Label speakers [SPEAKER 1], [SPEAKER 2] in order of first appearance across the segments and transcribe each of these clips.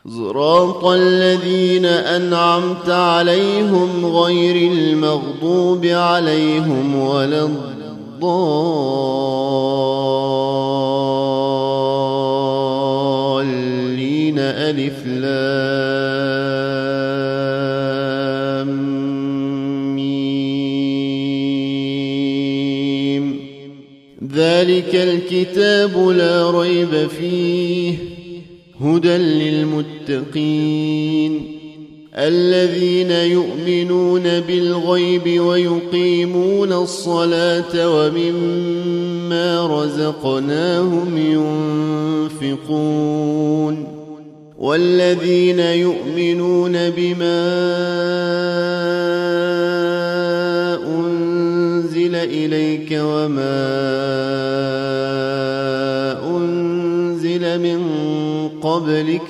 [SPEAKER 1] صراط الذين أنعمت عليهم غير المغضوب عليهم ولا الضالين. ألف لام ميم. ذلك الكتاب لا ريب فيه هدى للمتقين الذين يؤمنون بالغيب ويقيمون الصلاة ومما رزقناهم ينفقون والذين يؤمنون بما أنزل إليك وما أنزل من قبلك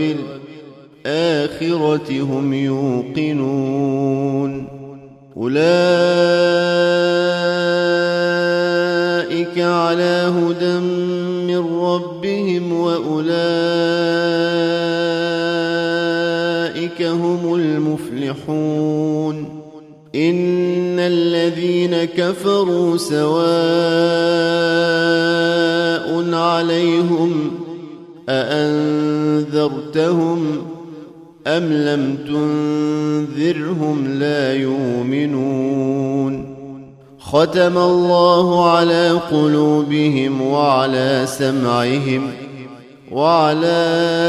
[SPEAKER 1] وبالآخرة هم يوقنون أولئك على هدى من ربهم وأولئك هم المفلحون. إن الذين كفروا سواء عليهم أأنذرتهم أم لم تنذرهم لا يؤمنون. ختم الله على قلوبهم وعلى سمعهم وعلى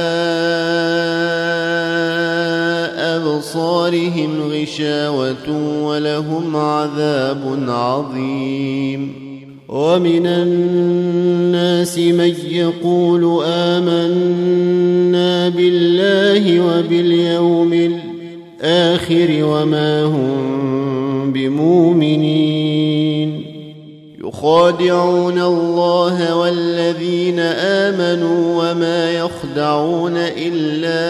[SPEAKER 1] أبصارهم غشاوة ولهم عذاب عظيم. ومن الناس من يقول آمنا بالله وباليوم الآخر وما هم بمؤمنين يخادعون الله والذين آمنوا وما يخدعون إلا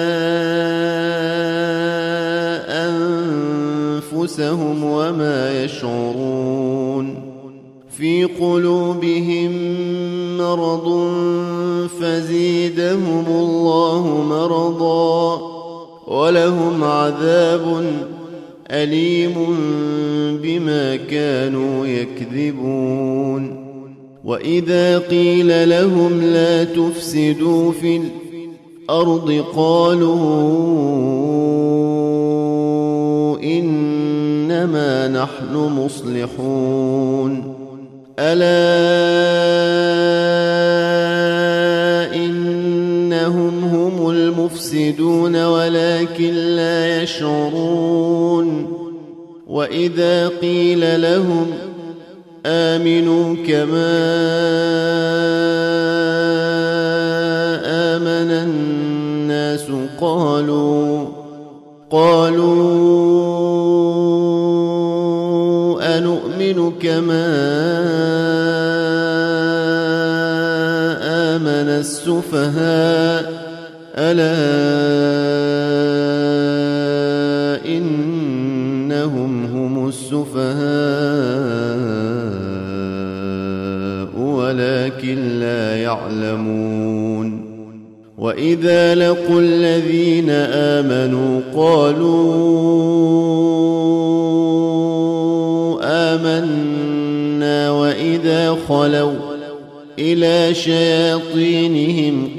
[SPEAKER 1] أنفسهم وما يشعرون. في قلوبهم مرض فزيدهم الله مرضا ولهم عذاب أليم بما كانوا يكذبون. وإذا قيل لهم لا تفسدوا في الأرض قالوا إنما نحن مصلحون. ألا إنهم هم المفسدون ولكن لا يشعرون. وإذا قيل لهم آمنوا كما آمن الناس قالوا أنؤمن كما آمن السفهاء ألا إنهم هم السفهاء ولكن لا يعلمون. وإذا لقوا الذين آمنوا قالوا آمنا وإذا خلوا إلى شياطينهم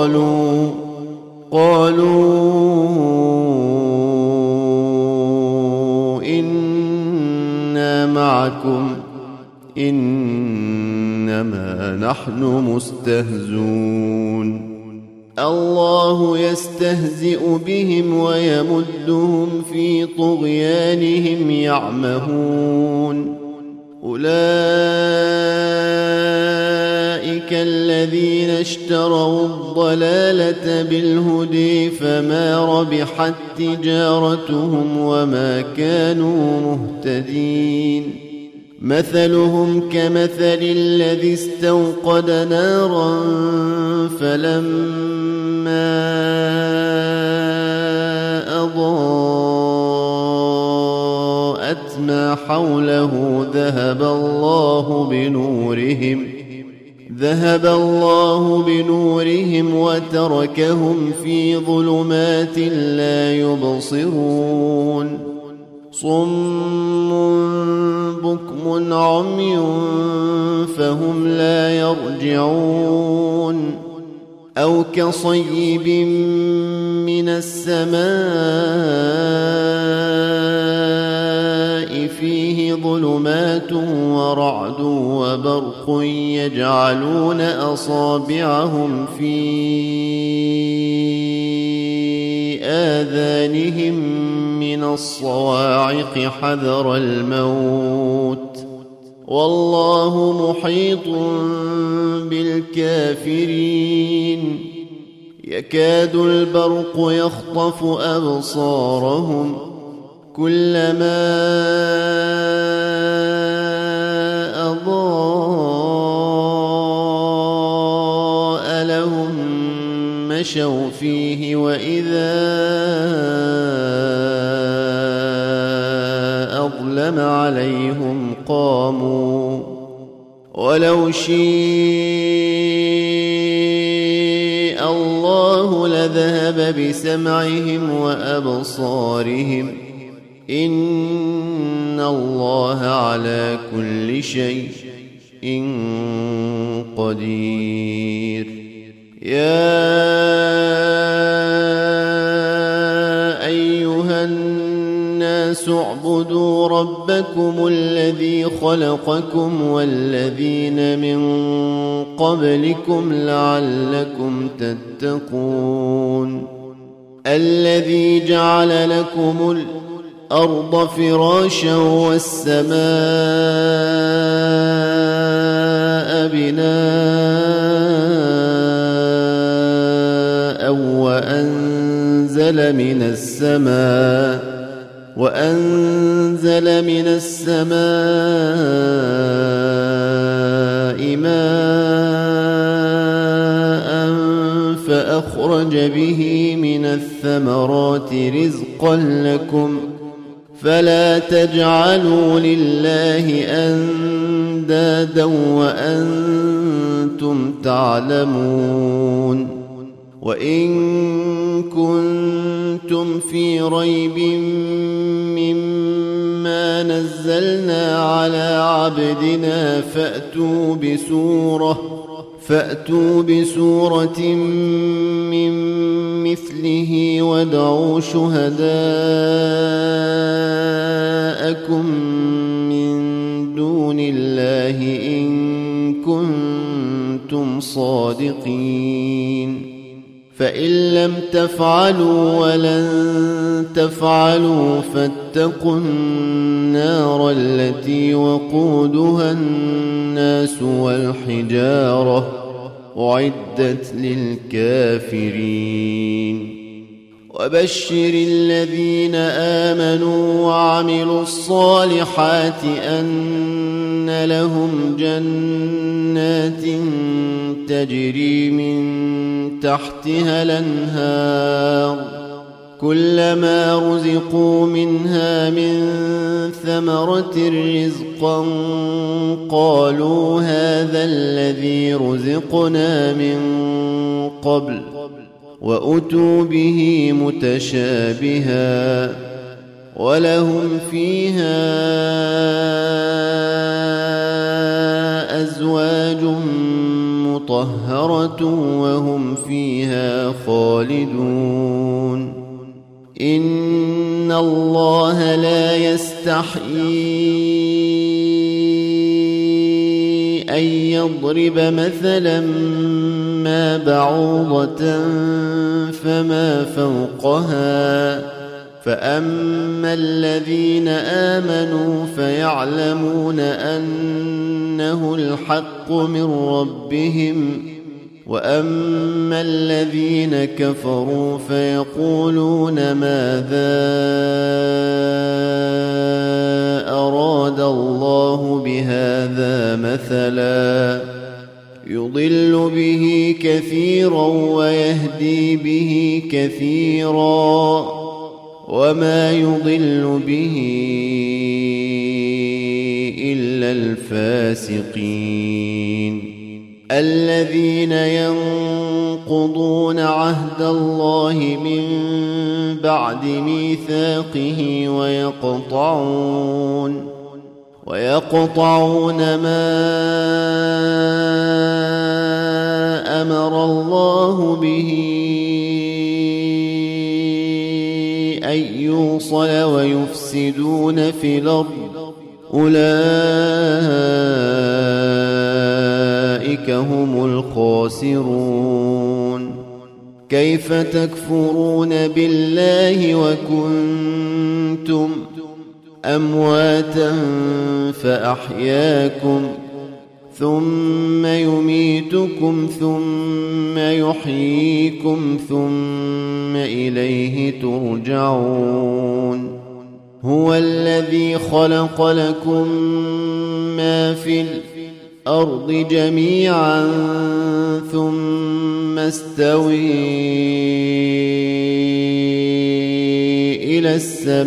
[SPEAKER 1] قالوا إنا معكم إنما نحن مستهزون. الله يستهزئ بهم ويمدهم في طغيانهم يعمهون. أولئك الذين اشتروا الضلالة بالهدى فما ربحت تجارتهم وما كانوا مهتدين. مثلهم كمثل الذي استوقد نارا فلما أضاءت ما حوله ذهب الله بنورهم وتركهم في ظلمات لا يبصرون صم بكم عمي فهم لا يرجعون أو كصيب من السماء فيه ظلمات ورعد وبرق يجعلون أصابعهم في آذانهم من الصواعق حذر الموت والله محيط بالكافرين يكاد البرق يخطف أبصارهم كلما أضاء لهم مشوا فيه وإذا أظلم عليهم قاموا ولو شاء الله لذهب بسمعهم وأبصارهم إن الله على كل شيء قدير يا أيها الناس اعبدوا ربكم الذي خلقكم والذين من قبلكم لعلكم تتقون الذي جعل لكم الأرض فراشا والسماء بناء وأنزل من السماء ماء فأخرج به من الثمرات رزقا لكم فلا تجعلوا لله أندادا وأنتم تعلمون وإن كنتم في ريب مما نزلنا على عبدنا فأتوا بسورة من مثله وادعوا شهداءكم من دون الله إن كنتم صادقين فإن لم تفعلوا ولن تفعلوا فاتقوا النار التي وقودها الناس والحجارة أعدت للكافرين وبشر الذين آمنوا وعملوا الصالحات أن لهم جنات تجري من تحتها الأنهار كلما رزقوا منها من ثمرة رزقا قالوا هذا الذي رزقنا من قبل وأتوا به متشابها ولهم فيها أزواج مطهرة وهم فيها خالدون إن الله لا يستحيي أن يضرب مثلا ما بعوضة فما فوقها فأما الذين آمنوا فيعلمون أنه الحق من ربهم وأما الذين كفروا فيقولون ماذا أراد الله بهذا مثلا يضل به كثيرا ويهدي به كثيرا وما يضل به إلا الفاسقين الذين ينقضون عهد الله من بعد ميثاقه ويقطعون ما أمر الله به أن يوصل ويفسدون في الأرض أولئك هم الخاسرون. كيف تكفرون بالله وكنتم أمواتا فأحياكم ثم يميتكم ثم يحييكم ثم إليه ترجعون. هو الذي خلق لكم ما في الأرض جميعا ثم استوي إلى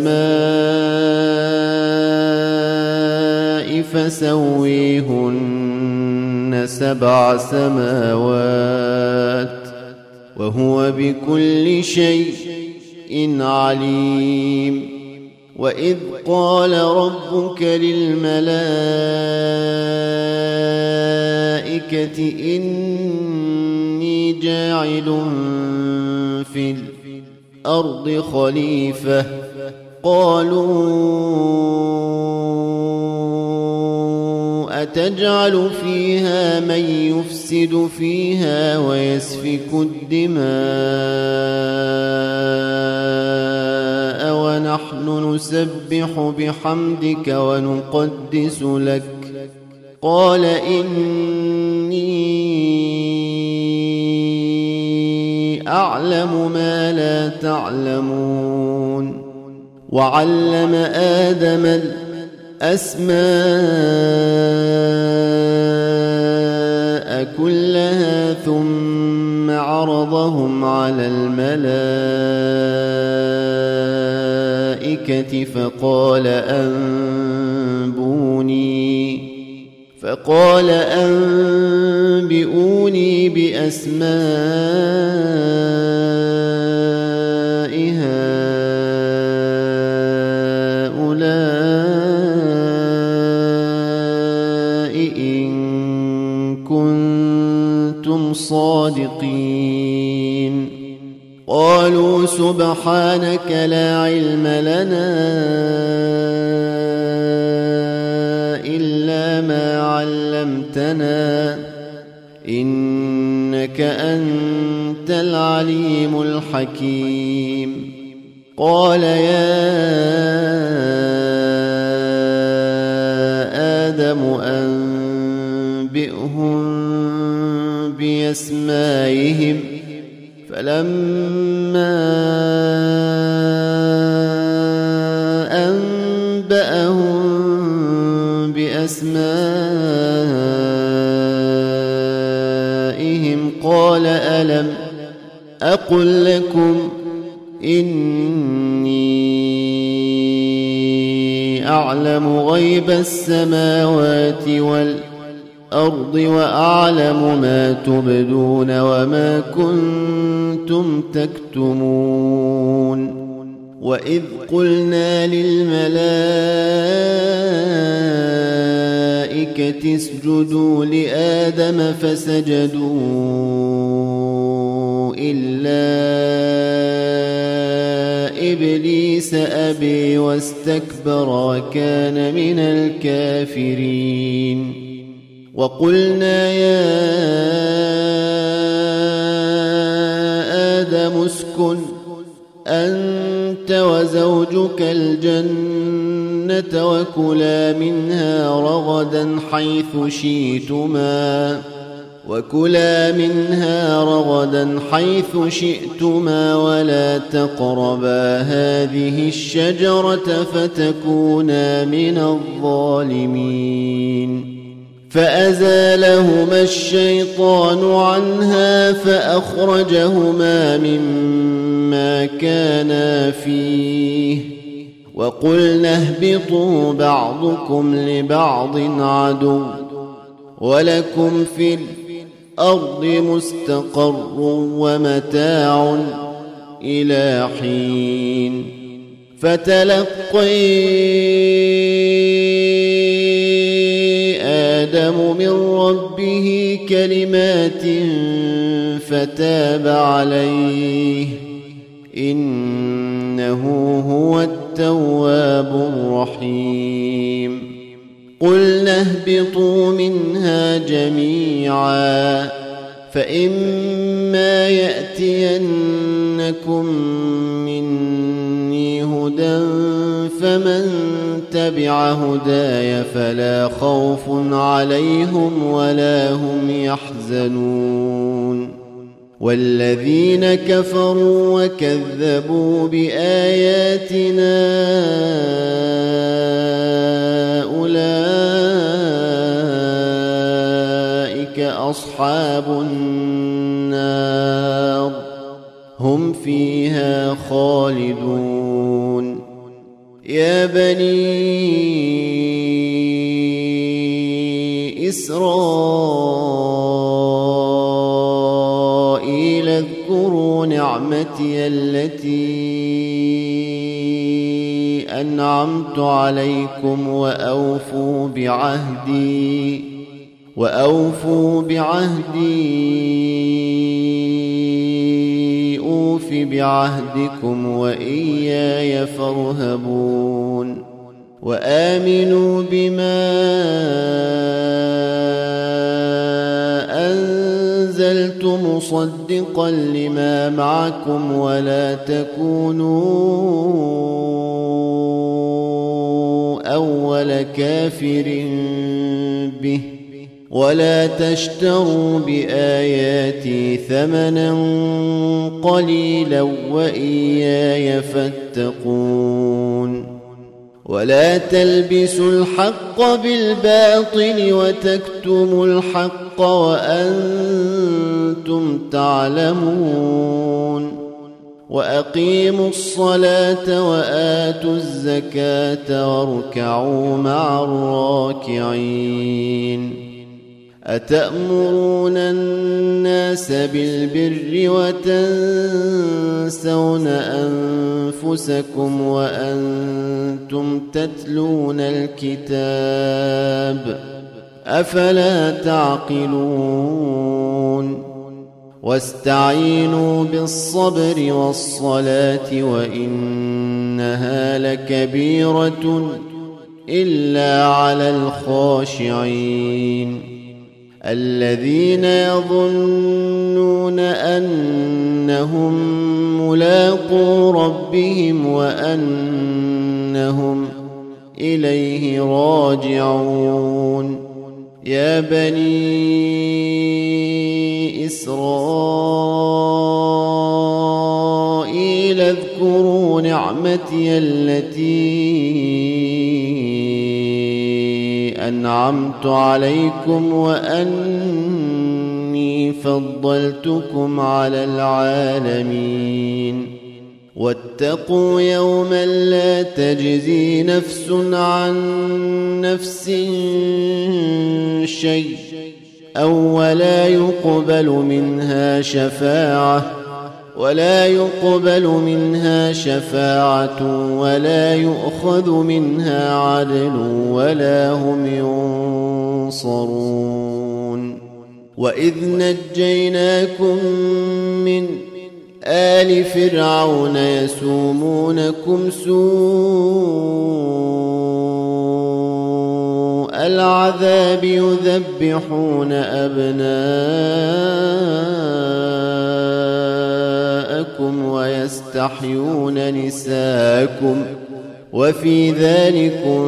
[SPEAKER 1] السماء فسويهن 7 سماوات وهو بكل شيء عليم. وإذ قال ربك للملائكة إني جاعل في الأرض خليفة قالوا أتجعل فيها من يفسد فيها ويسفك الدماء ونحن نسبح بحمدك ونقدس لك قال إني أعلم ما لا تعلمون. وعلم آدم الأسماء كلها ثم عرضهم على الملائكة فقال أنبئوني بأسماء هؤلاء إن كنتم صادقين. قالوا سبحانك لا علم لنا إلا ما علمتنا إنك أنت العليم الحكيم. قال يا آدم أنبئهم بأسمائهم فلما أنبأهم بأسمائهم قال ألم أقل لكم إني أعلم غيب السماوات والأرض وأعلم ما تبدون وما كنتم تكتمون. وإذ قلنا للملائكة اسجدوا لآدم فسجدوا إلا إبليس أبي واستكبر وكان من الكافرين. وقلنا يا آدم اسكن أنت وزوجك الجنة وكلا منها رغدا حيث شئتما ولا تقربا هذه الشجرة فتكونا من الظالمين. فأزالهما الشيطان عنها فأخرجهما مما كانا فيه وقلنا اهبطوا بعضكم لبعض عدو ولكم في الأرض مستقر ومتاع إلى حين فتلقي آدم من ربه كلمات فتاب عليه إنه هو التواب الرحيم قلنا اهبطوا منها جميعا فإما يأتينكم مني هدى فمن تبع هداي فلا خوف عليهم ولا هم يحزنون والذين كفروا وكذبوا بآياتنا أولئك أصحاب النار هم فيها خالدون يا بني إسرائيل اذكروا نعمتي التي أنعمت عليكم وأوفوا بعهدي أوف بعهدكم وإياي فارهبون وآمنوا بما أنزلت مصدقا لما معكم ولا تكونوا أول كافر به ولا تشتروا بآياتي ثمنا قليلا وإياي فاتقون ولا تلبسوا الحق بالباطل وتكتموا الحق وأنتم تعلمون وأقيموا الصلاة وآتوا الزكاة واركعوا مع الراكعين أتأمرون الناس بالبر وتنسون أنفسكم وأنتم تتلون الكتاب أفلا تعقلون واستعينوا بالصبر والصلاة وإنها لكبيرة إلا على الخاشعين الذين يظنون أنهم ملاقو ربهم وأنهم إليه راجعون يا بني إسرائيل اذكروا نعمتي التي أنعمت عليكم وأني فضلتكم على العالمين واتقوا يوما لا تجزي نفس عن نفس شيء ولا يقبل منها شفاعة ولا يؤخذ منها عدل ولا هم ينصرون وإذ نجيناكم من آل فرعون يسومونكم سوء العذاب يذبحون أبناءكم ويستحيون نساءكم وفي ذلكم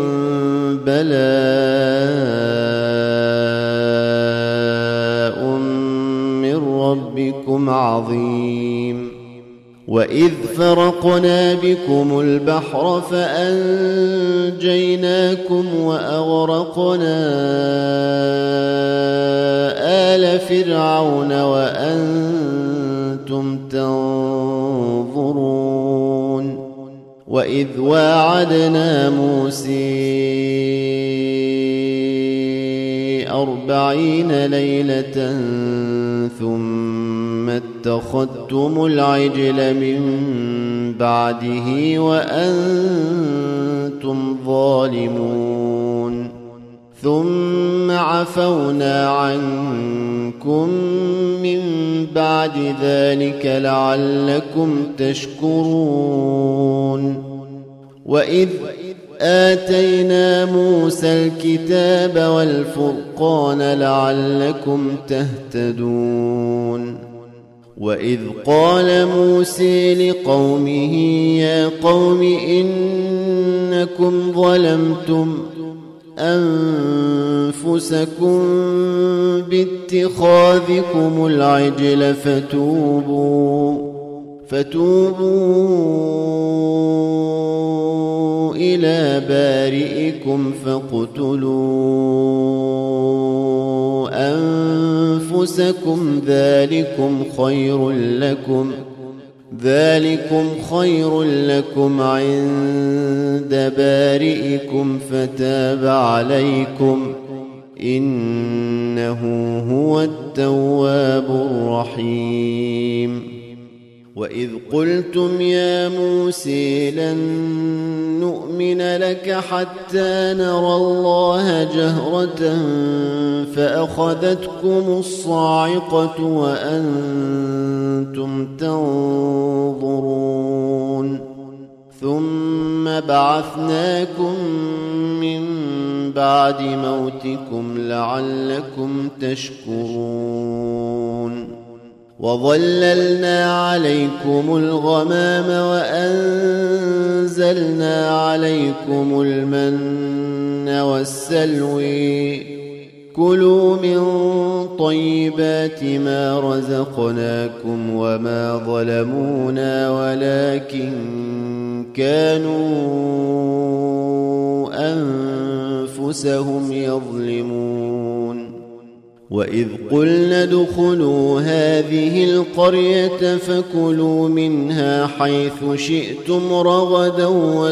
[SPEAKER 1] بلاء من ربكم عظيم وإذ فرقنا بكم البحر فأنجيناكم وأغرقنا آل فرعون وأنتم تنظرون وإذ واعدنا موسى 40 40 ليلة ثم اتخذتم العجل من بعده وأنتم ظالمون ثم عفونا عنكم من بعد ذلك لعلكم تشكرون وإذ آتينا موسى الكتاب والفرقان لعلكم تهتدون وإذ قال موسى لقومه يا قوم إنكم ظلمتم أنفسكم باتخاذكم العجل فتوبوا إلى بارئكم فاقتلوا أنفسكم ذلكم خير لكم عند بارئكم فتاب عليكم إنه هو التواب الرحيم وإذ قلتم يا موسى لن نؤمن لك حتى نرى الله جهرة فأخذتكم الصاعقة وأنتم تنظرون ثم بعثناكم من بعد موتكم لعلكم تشكرون وظللنا عليكم الغمام وأنزلنا عليكم المن والسلوى كلوا من طيبات ما رزقناكم وما ظلمونا ولكن كانوا أنفسهم يظلمون وإذ قلنا ادخلوا هذه القرية فكلوا منها حيث شئتم رغدا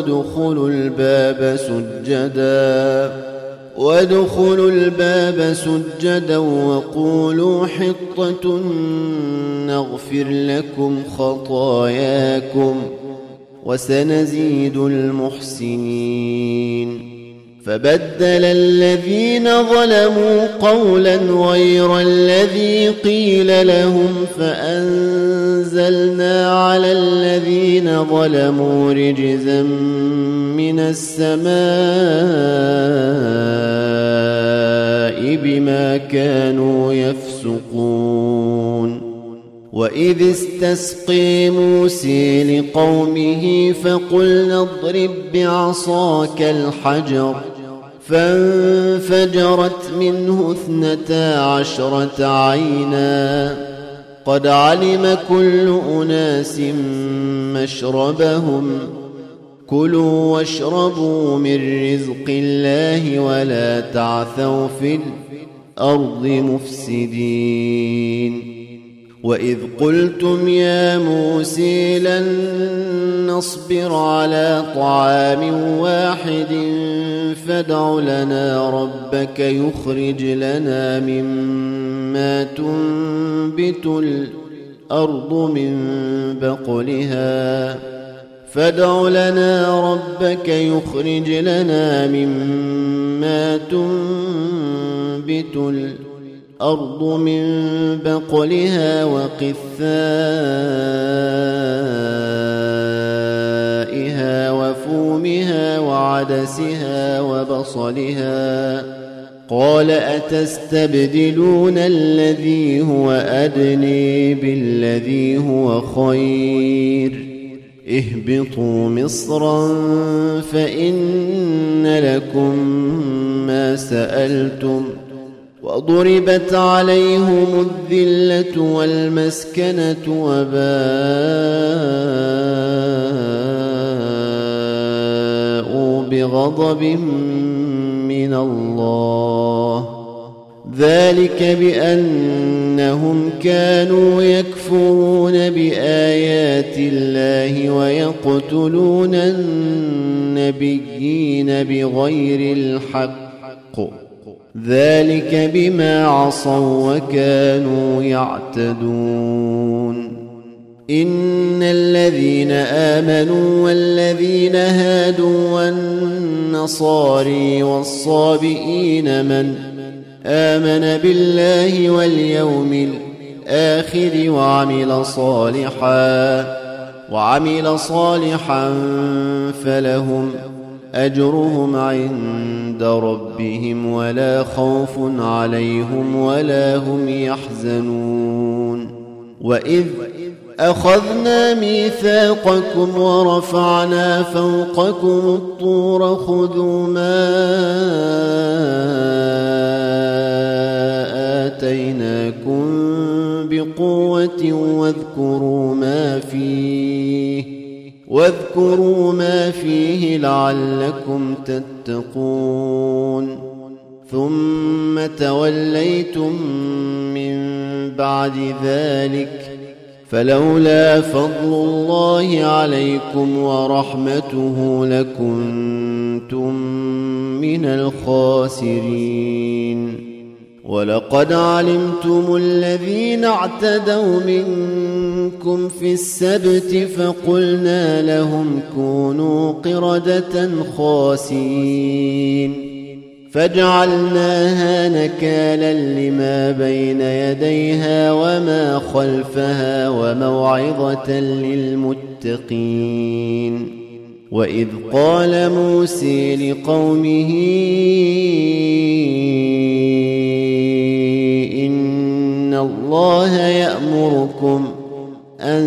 [SPEAKER 1] وادخلوا الباب سجدا وقولوا حطة نغفر لكم خطاياكم وسنزيد المحسنين فبدل الذين ظلموا قولا غير الذي قيل لهم فأنزلنا على الذين ظلموا رجزا من السماء بما كانوا يفسقون وإذ استسقي موسى لقومه فقلنا اضرب بعصاك الحجر فانفجرت منه 12 عينا قد علم كل أناس مشربهم كلوا واشربوا من رزق الله ولا تعثوا في الأرض مفسدين وإذ قلتم يا موسى لن نصبر على طعام واحد فادع لنا ربك يخرج لنا مما تنبت الأرض من بقلها وقثائها وفومها وعدسها وبصلها قال أتستبدلون الذي هو أدنى بالذي هو خير اهبطوا مصرا فإن لكم ما سألتم وضربت عليهم الذلة والمسكنة وباءوا بغضب من الله ذلك بأنهم كانوا يكفرون بآيات الله ويقتلون النبيين بغير الحق ذلك بما عصوا وكانوا يعتدون إن الذين آمنوا والذين هادوا والنصاري والصابئين من آمن بالله واليوم الآخر وعمل صالحا فلهم أجرهم عند ربهم ولا خوف عليهم ولا هم يحزنون وإذ أخذنا ميثاقكم ورفعنا فوقكم الطور خذوا ما آتيناكم بقوة واذكروا ما فيه لعلكم تتقون ثم توليتم من بعد ذلك فلولا فضل الله عليكم ورحمته لكنتم من الخاسرين ولقد علمتم الذين اعتدوا منكم في السبت فقلنا لهم كونوا قردة خاسئين فجعلناها نكالا لما بين يديها وما خلفها وموعظة للمتقين وإذ قال موسى لقومه إن الله يأمركم أن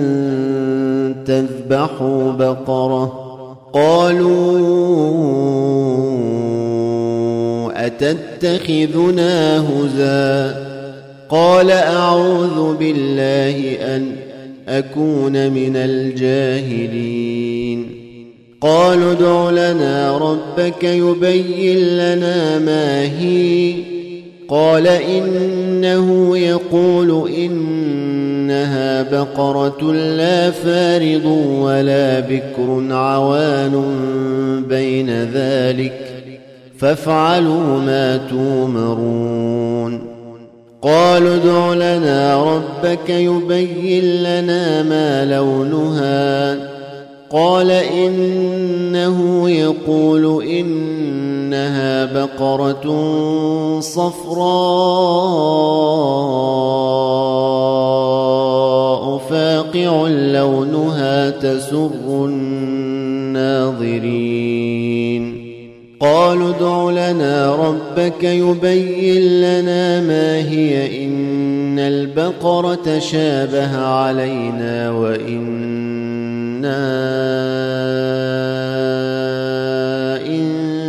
[SPEAKER 1] تذبحوا بقرة قالوا أتتخذنا هزوا قال أعوذ بالله أن أكون من الجاهلين قالوا ادع لنا ربك يبين لنا ما هي قال إنه يقول إنها بقرة لا فارض ولا بكر عوان بين ذلك فافعلوا ما تومرون قالوا ادع لنا ربك يبين لنا ما لونها قال إنه يقول إنها بقرة صفراء فاقع لونها تسر الناظرين قالوا ادع لنا ربك يبين لنا ما هي إن البقرة شابه علينا وإنا إن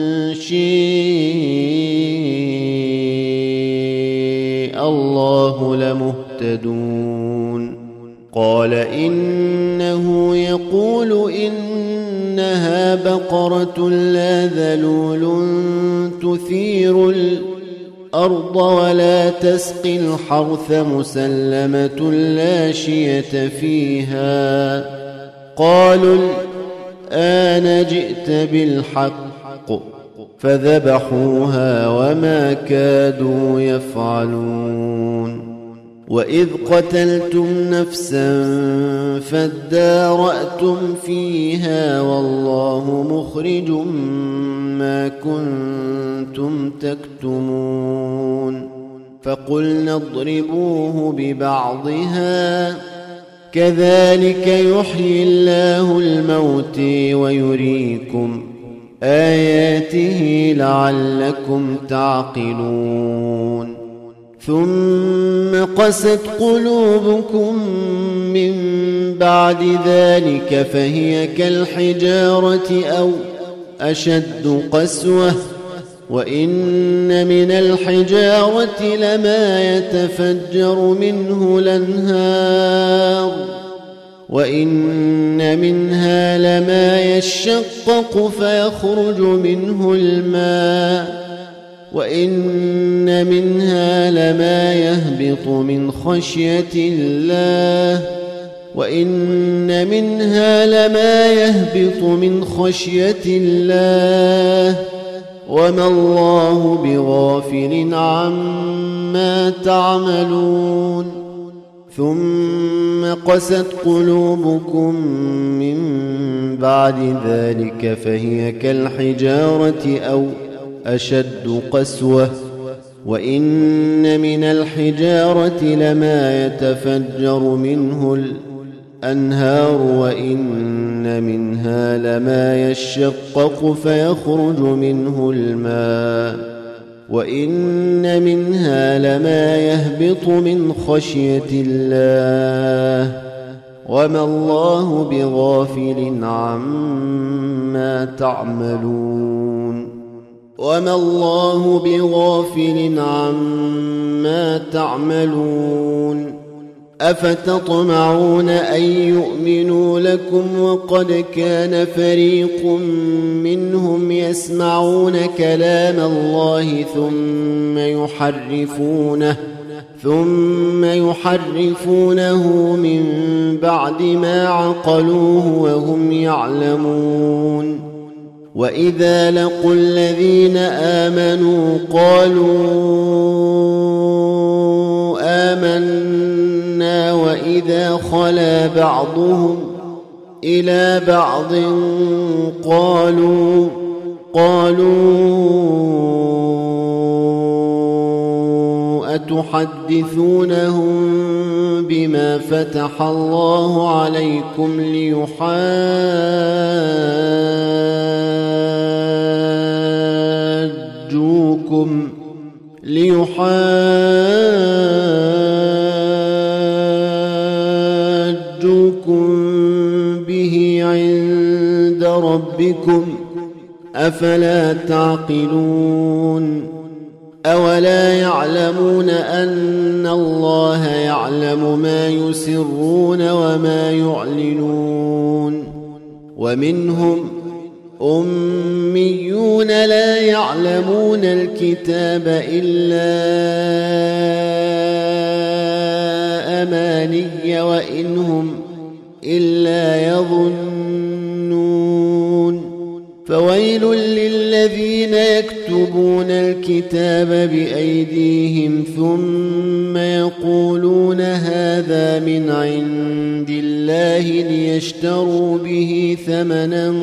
[SPEAKER 1] شاء الله لمهتدون قال إنه يقول إنها بقرة لا ذلول تثير الأرض ولا تسقي الحرث مسلمة لا شية فيها قالوا الآن جئت بالحق فذبحوها وما كادوا يفعلون وإذ قتلتم نفسا فادارأتم فيها والله مخرج ما كنتم تكتمون فقلنا اضربوه ببعضها كذلك يحيي الله الموت ويريكم آياته لعلكم تعقلون ثم قست قلوبكم من بعد ذلك فهي كالحجارة أو أشد قسوة وإن من الحجارة لما يتفجر منه الأنهار وإن منها لما يشقق فيخرج منه الماء وإن منها لما يهبط من خشية الله وإن منها لما يهبط من خشية الله وما الله بغافل عما تعملون ثم قست قلوبكم من بعد ذلك فهي كالحجارة أو أشد قسوة وإن من الحجارة لما يتفجر منه الأنهار وإن منها لما يشقق فيخرج منه الماء وإن منها لما يهبط من خشية الله وما الله بغافل عما تعملون أفتطمعون أن يؤمنوا لكم وقد كان فريق منهم يسمعون كلام الله ثم يحرفونه من بعد ما عقلوه وهم يعلمون وإذا لقوا الذين آمنوا قالوا آمنا وإذا خلا بعضهم إلى بعض قالوا أتحدثونهم بما فتح الله عليكم ليحاجوكم به عند ربكم أفلا تعقلون أولا يعلمون أن الله يعلم ما يسرون وما يعلنون ومنهم أميون لا يعلمون الكتاب إلا أماني وإنهم إلا يظنون فويل للذين يكتبون الكتاب بأيديهم ثم يقولون هذا من عند الله ليشتروا به ثمنا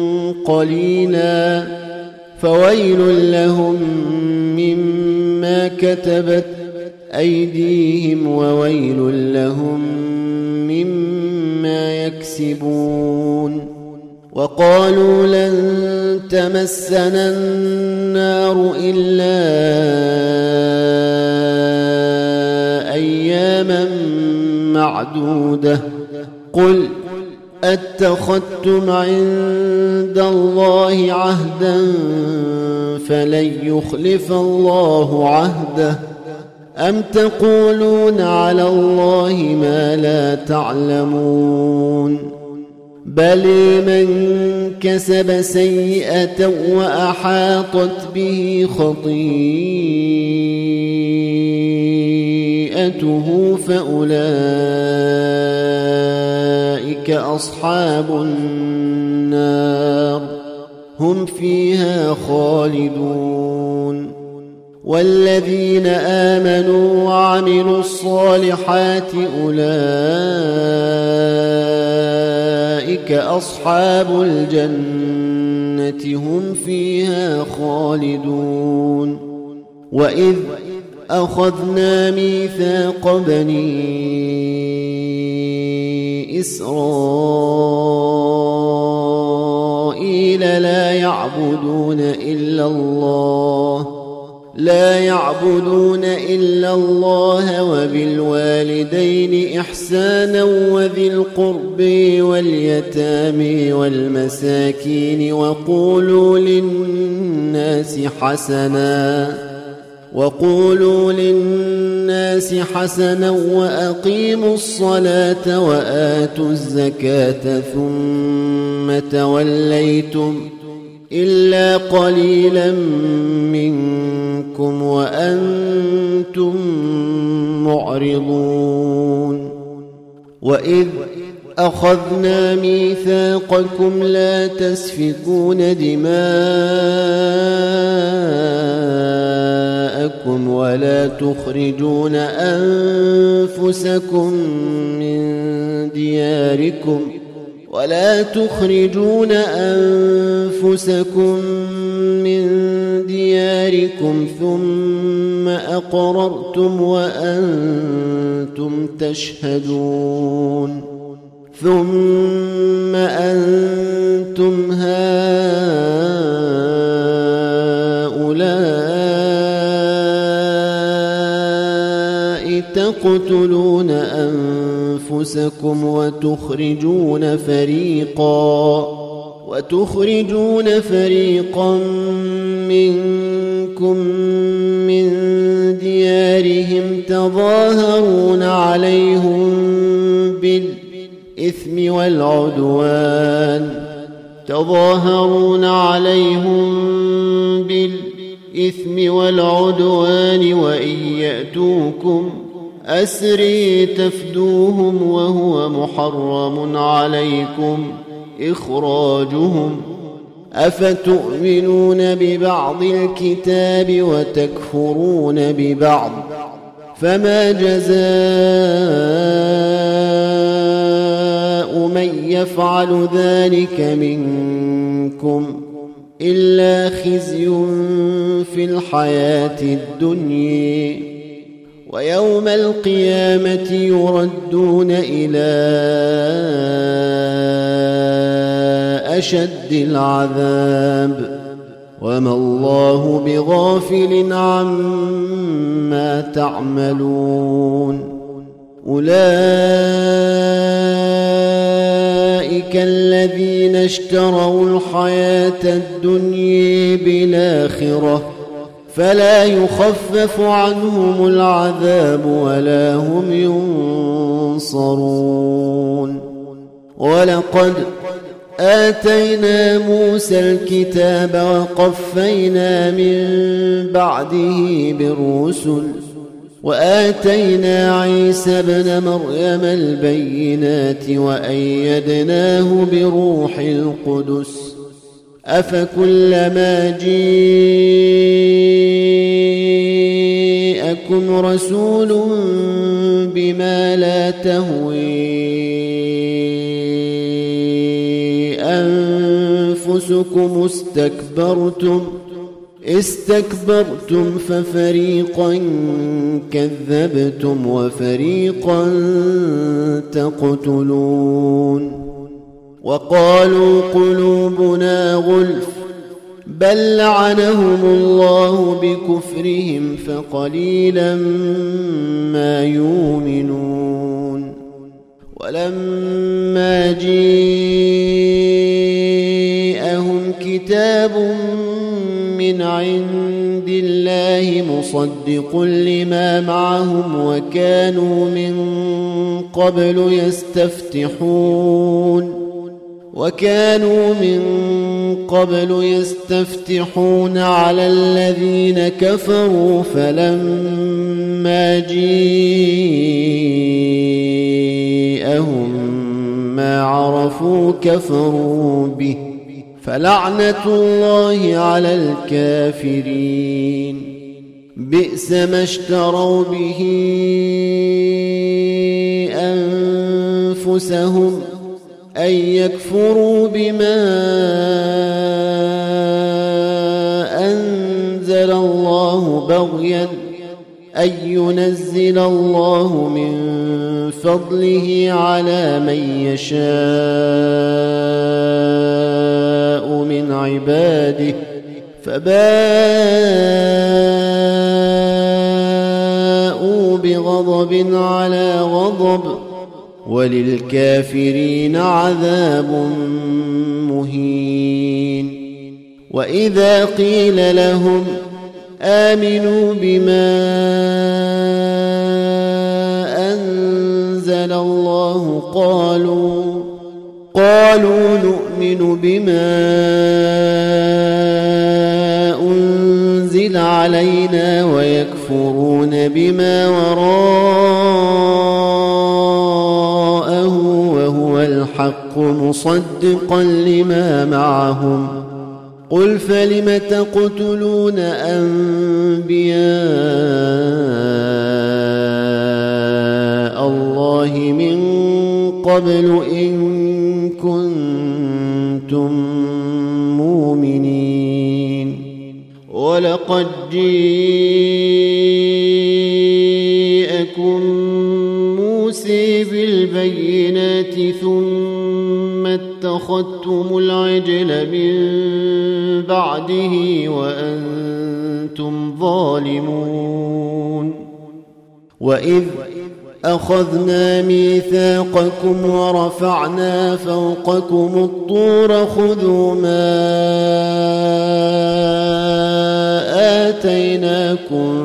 [SPEAKER 1] قليلا فويل لهم مما كتبت أيديهم وويل لهم مما يكسبون وقالوا لن تمسنا النار إلا أياما معدودة قل أتخذتم عند الله عهدا فلن يخلف الله عهده أم تقولون على الله ما لا تعلمون بل من كسب سيئة وأحاطت به خطيئته فأولئك أصحاب النار هم فيها خالدون والذين آمنوا وعملوا الصالحات أولئك أصحاب الجنة هم فيها خالدون وإذ أخذنا ميثاق بني إسرائيل لا يعبدون إلا الله وبالوالدين إحسانا وذي القرب واليتامى والمساكين وقولوا للناس حسنا وأقيموا الصلاة وآتوا الزكاة ثم توليتم إلا قليلا منكم وأنتم معرضون وإذ أخذنا ميثاقكم لا تسفكون دماءكم ولا تخرجون أنفسكم من دياركم ثم أقررتم وأنتم تشهدون ثم أنتم هؤلاء تقتلون أنفسكم وتخرجون فريقا منكم من ديارهم تظاهرون عليهم بالإثم والعدوان وإن يأتوكم أسري تفدوهم وهو محرم عليكم إخراجهم أفتؤمنون ببعض الكتاب وتكفرون ببعض فما جزاء من يفعل ذلك منكم إلا خزي في الحياة الدنيا ويوم القيامة يردون إلى أشد العذاب وما الله بغافل عما تعملون أولئك الذين اشتروا الحياة الدنيا بالآخرة فلا يخفف عنهم العذاب ولا هم ينصرون ولقد آتينا موسى الكتاب وقفينا من بعده بالرسل وآتينا عيسى ابن مريم البينات وأيدناه بروح القدس أفكلما جاءكم رسول بما لا تهوي أنفسكم استكبرتم ففريقا كذبتم وفريقا تقتلون وقالوا قلوبنا غلف بل لعنهم الله بكفرهم فقليلا ما يؤمنون ولما جاءهم كتاب من عند الله مصدق لما معهم وكانوا من قبل يستفتحون على الذين كفروا فلما جاءهم ما عرفوا كفروا به فلعنة الله على الكافرين بئس ما اشتروا به أنفسهم أن يكفروا بما أنزل الله بغيا أن ينزل الله من فضله على من يشاء من عباده فباءوا بغضب على غضب وللكافرين عذاب مهين وإذا قيل لهم آمنوا بما أنزل الله قالوا نؤمن بما أنزل علينا ويكفرون بما وراءه وهو الحق مصدقا لما معهم قل فلم تقتلون أنبياء الله من قبل إن كنتم مؤمنين ولقد جاءكم موسى بالبينات ثم اتخذتم العجل من بعده وأنتم ظالمون وإذ أخذنا ميثاقكم ورفعنا فوقكم الطور خذوا ما آتيناكم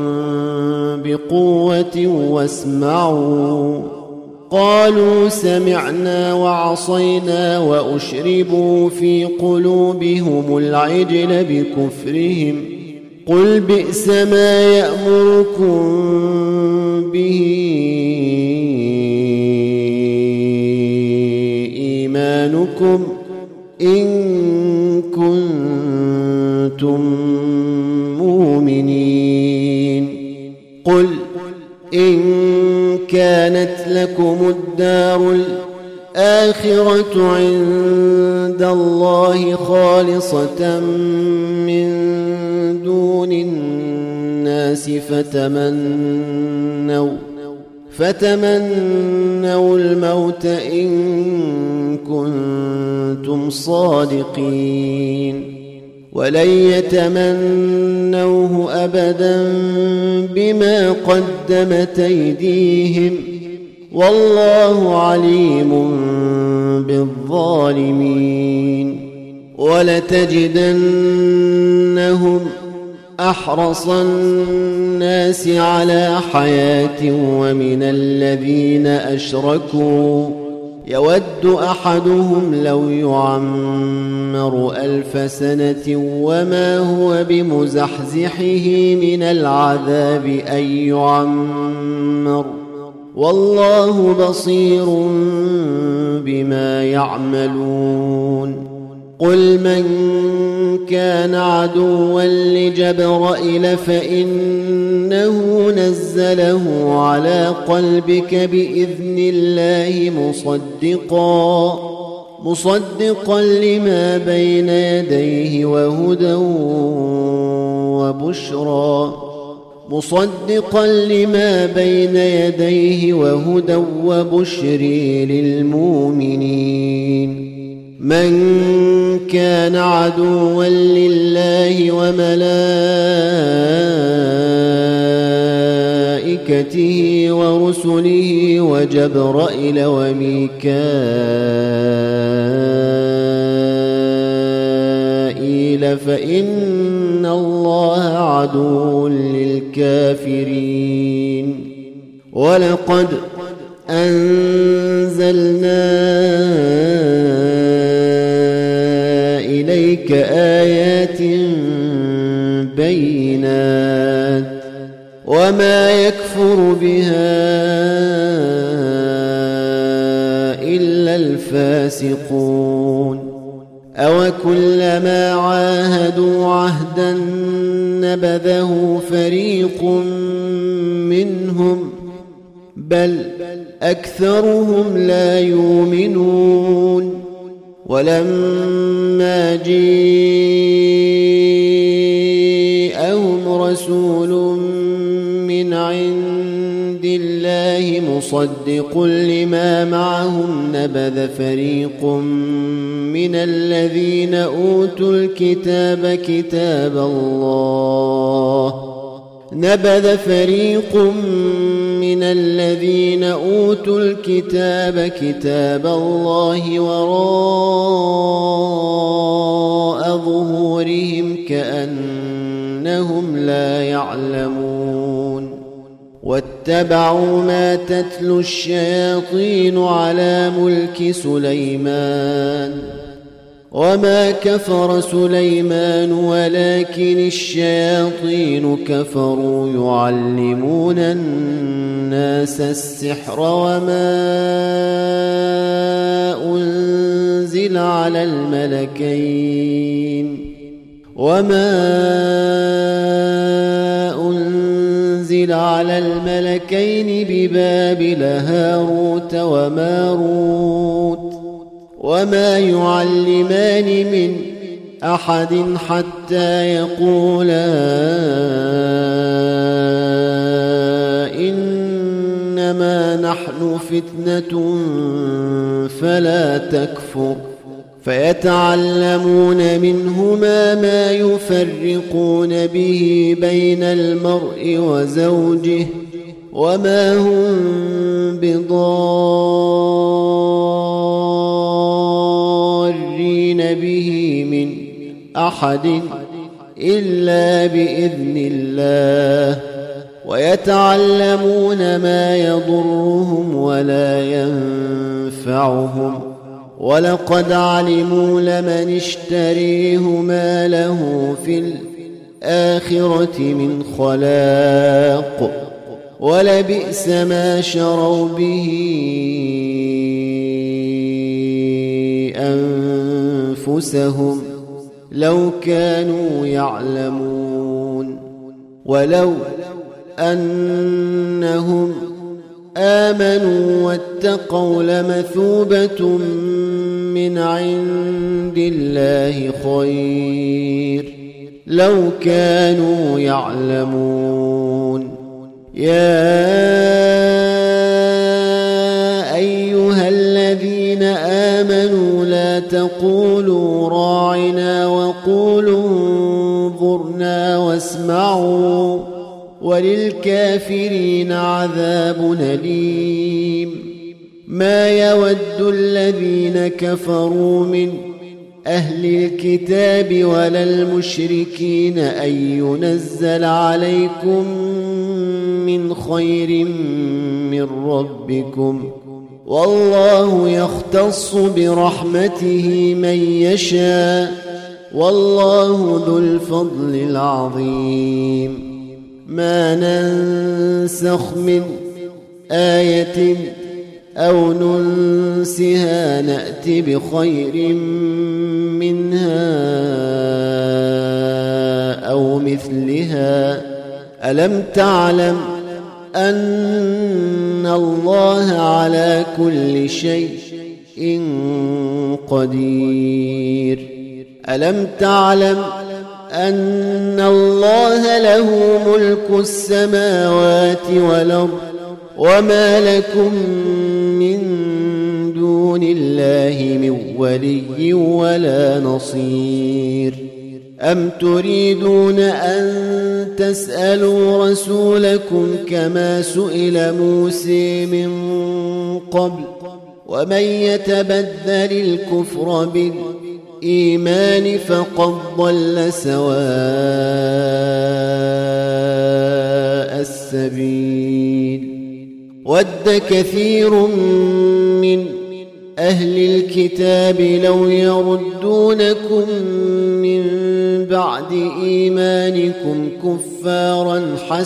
[SPEAKER 1] بقوة واسمعوا قالوا سمعنا وعصينا وأشربوا في قلوبهم العجل بكفرهم قل بئس ما يأمركم به إيمانكم إن كنتم مؤمنين قل إن كانت لكم الدار الآخرة عند الله خالصة من دون الناس فتمنوا الموت إن كنتم صادقين ولن يتمنوه أبدا بما قدمت أيديهم والله عليم بالظالمين ولتجدنهم أحرص الناس على حياة ومن الذين أشركوا يود أحدهم لو يعمر 1000 سنة وما هو بمزحزحه من العذاب أن يعمر والله بصير بما يعملون قل من كان عدوا لجبرائيل فإنه نزله على قلبك بإذن الله مصدقا لما بين يديه وهدى وبشرى للمؤمنين من كان عدوا لله وملائكته ورسله وجبرائيل وميكائيل فإن الله عدو للكافرين ولقد أنزلنا إليك آيات بينات وما يكفر بها إلا الفاسقون أوكلما عاهدوا عهدا نبذه فريق منهم بل أكثرهم لا يؤمنون ولما جاءهم رسول من عند الله مصدق لما معهم نبذ فريق من الذين أوتوا الكتاب كتاب الله وراء ظهورهم كأنهم لا يعلمون واتبعوا ما تتلو الشياطين على ملك سليمان وما كفر سليمان ولكن الشياطين كفروا يعلمون الناس السحر وما أنزل على الملكين ببابل هاروت وماروت وما يعلمان من أحد حتى يقولا إنما نحن فتنة فلا تكفر فيتعلمون منهما ما يفرقون به بين المرء وزوجه وما هم بضارين به من أحد إلا بإذن الله ويتعلمون ما يضرهم ولا ينفعهم ولقد علموا لمن اشتريه ما له في الآخرة من خلاق ولبئس ما شروا به أنفسهم لو كانوا يعلمون ولو أنهم آمنوا واتقوا لمثوبة من عند الله خير لو كانوا يعلمون يا أيها الذين آمنوا لا تقولوا راعنا وقولوا انظرنا واسمعوا وللكافرين عذاب أليم ما يود الذين كفروا من أهل الكتاب ولا المشركين أن ينزل عليكم من خير من ربكم والله يختص برحمته من يشاء والله ذو الفضل العظيم ما ننسخ من آية أو ننسها نأت بخير منها أو مثلها ألم تعلم أن الله على كل شيء قدير ألم تعلم أن الله له ملك السماوات والأرض وما لكم من دون الله من ولي ولا نصير أم تريدون أن تسألوا رسولكم كما سئل موسى من قبل ومن يتبدل الكفر بالإيمان فقد ضل سواء السبيل ود كثير من أهل الكتاب لو يردونكم من بعد إيمانكم كفارا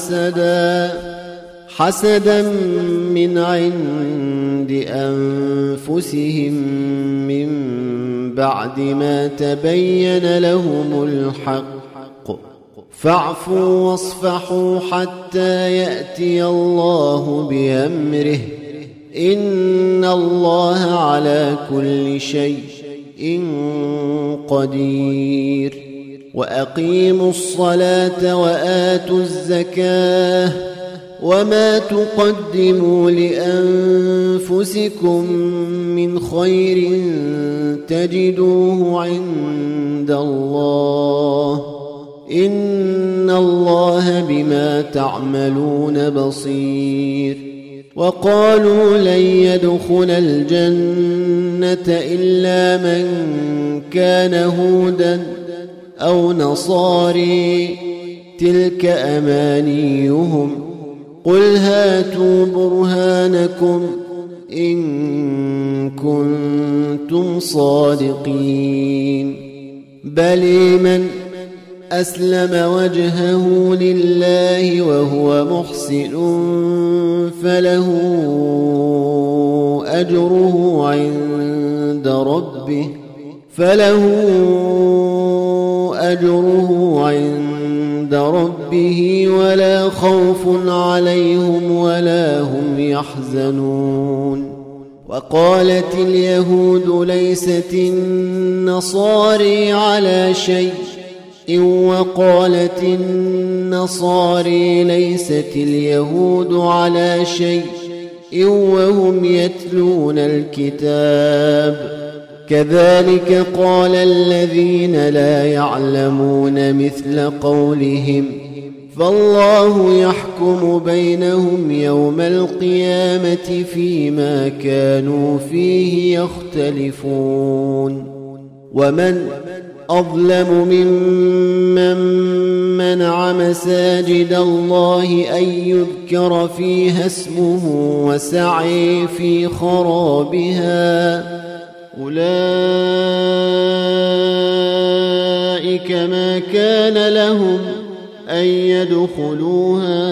[SPEAKER 1] حسدا من عند أنفسهم من بعد ما تبين لهم الحق فاعفوا واصفحوا حتى يأتي الله بأمره إن الله على كل شيء قدير وأقيموا الصلاة وآتوا الزكاة وما تقدموا لأنفسكم من خير تجدوه عند الله إن الله بما تعملون بصير وقالوا لن يدخل الجنة إلا من كان هودا أو نصاري تلك أمانيهم قل هاتوا برهانكم إن كنتم صادقين. بل من أسلم وجهه لله وهو محسن فله أجره عند ربه ولا خوف عليهم ولا هم يحزنون. وقالت اليهود ليست النصارى على شيء وقالت النصارى ليست اليهود على شيء وهم يتلون الكتاب. كذلك قال الذين لا يعلمون مثل قولهم فالله يحكم بينهم يوم القيامة فيما كانوا فيه يختلفون. ومن أظلم ممن منع مساجد الله أن يذكر فيها اسمه وسعي في خرابها أولئك ما كان لهم أن يدخلوها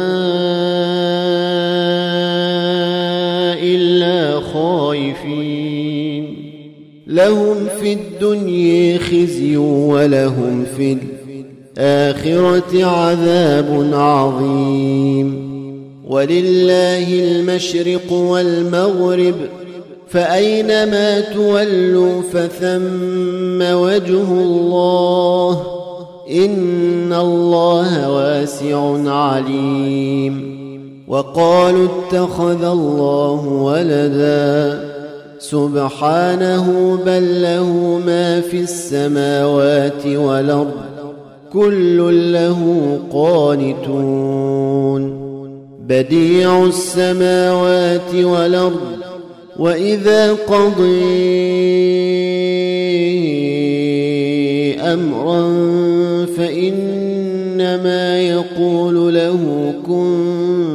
[SPEAKER 1] إلا خائفين. لهم في الدنيا خزي ولهم في الآخرة عذاب عظيم. ولله المشرق والمغرب فأينما تولوا فثم وجه الله إن الله واسع عليم. وقالوا اتخذ الله ولدا سبحانه بل له ما في السماوات والأرض كل له قانتون. بديع السماوات والأرض وإذا قضي أمرا فإنما يقول له كن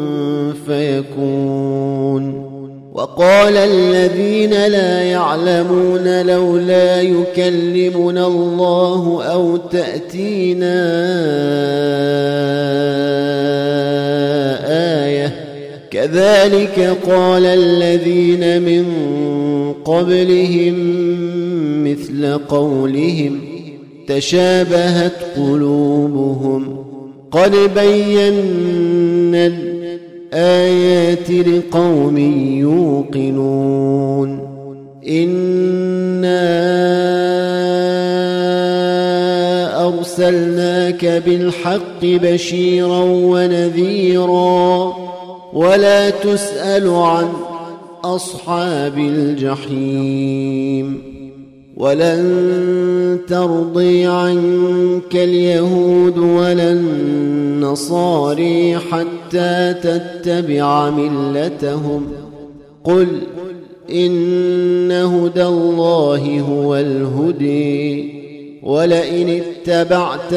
[SPEAKER 1] فيكون. وقال الذين لا يعلمون لولا يكلمنا الله أو تأتينا آية كذلك قال الذين من قبلهم مثل قولهم تشابهت قلوبهم قد بينا الآيات لقوم يوقنون. إنا أرسلناك بالحق بشيرا ونذيرا ولا تسأل عن أصحاب الجحيم. ولن ترضي عنك اليهود ولا النصارى حتى تتبع ملتهم قل إن هدى الله هو الهدي ولئن اتبعت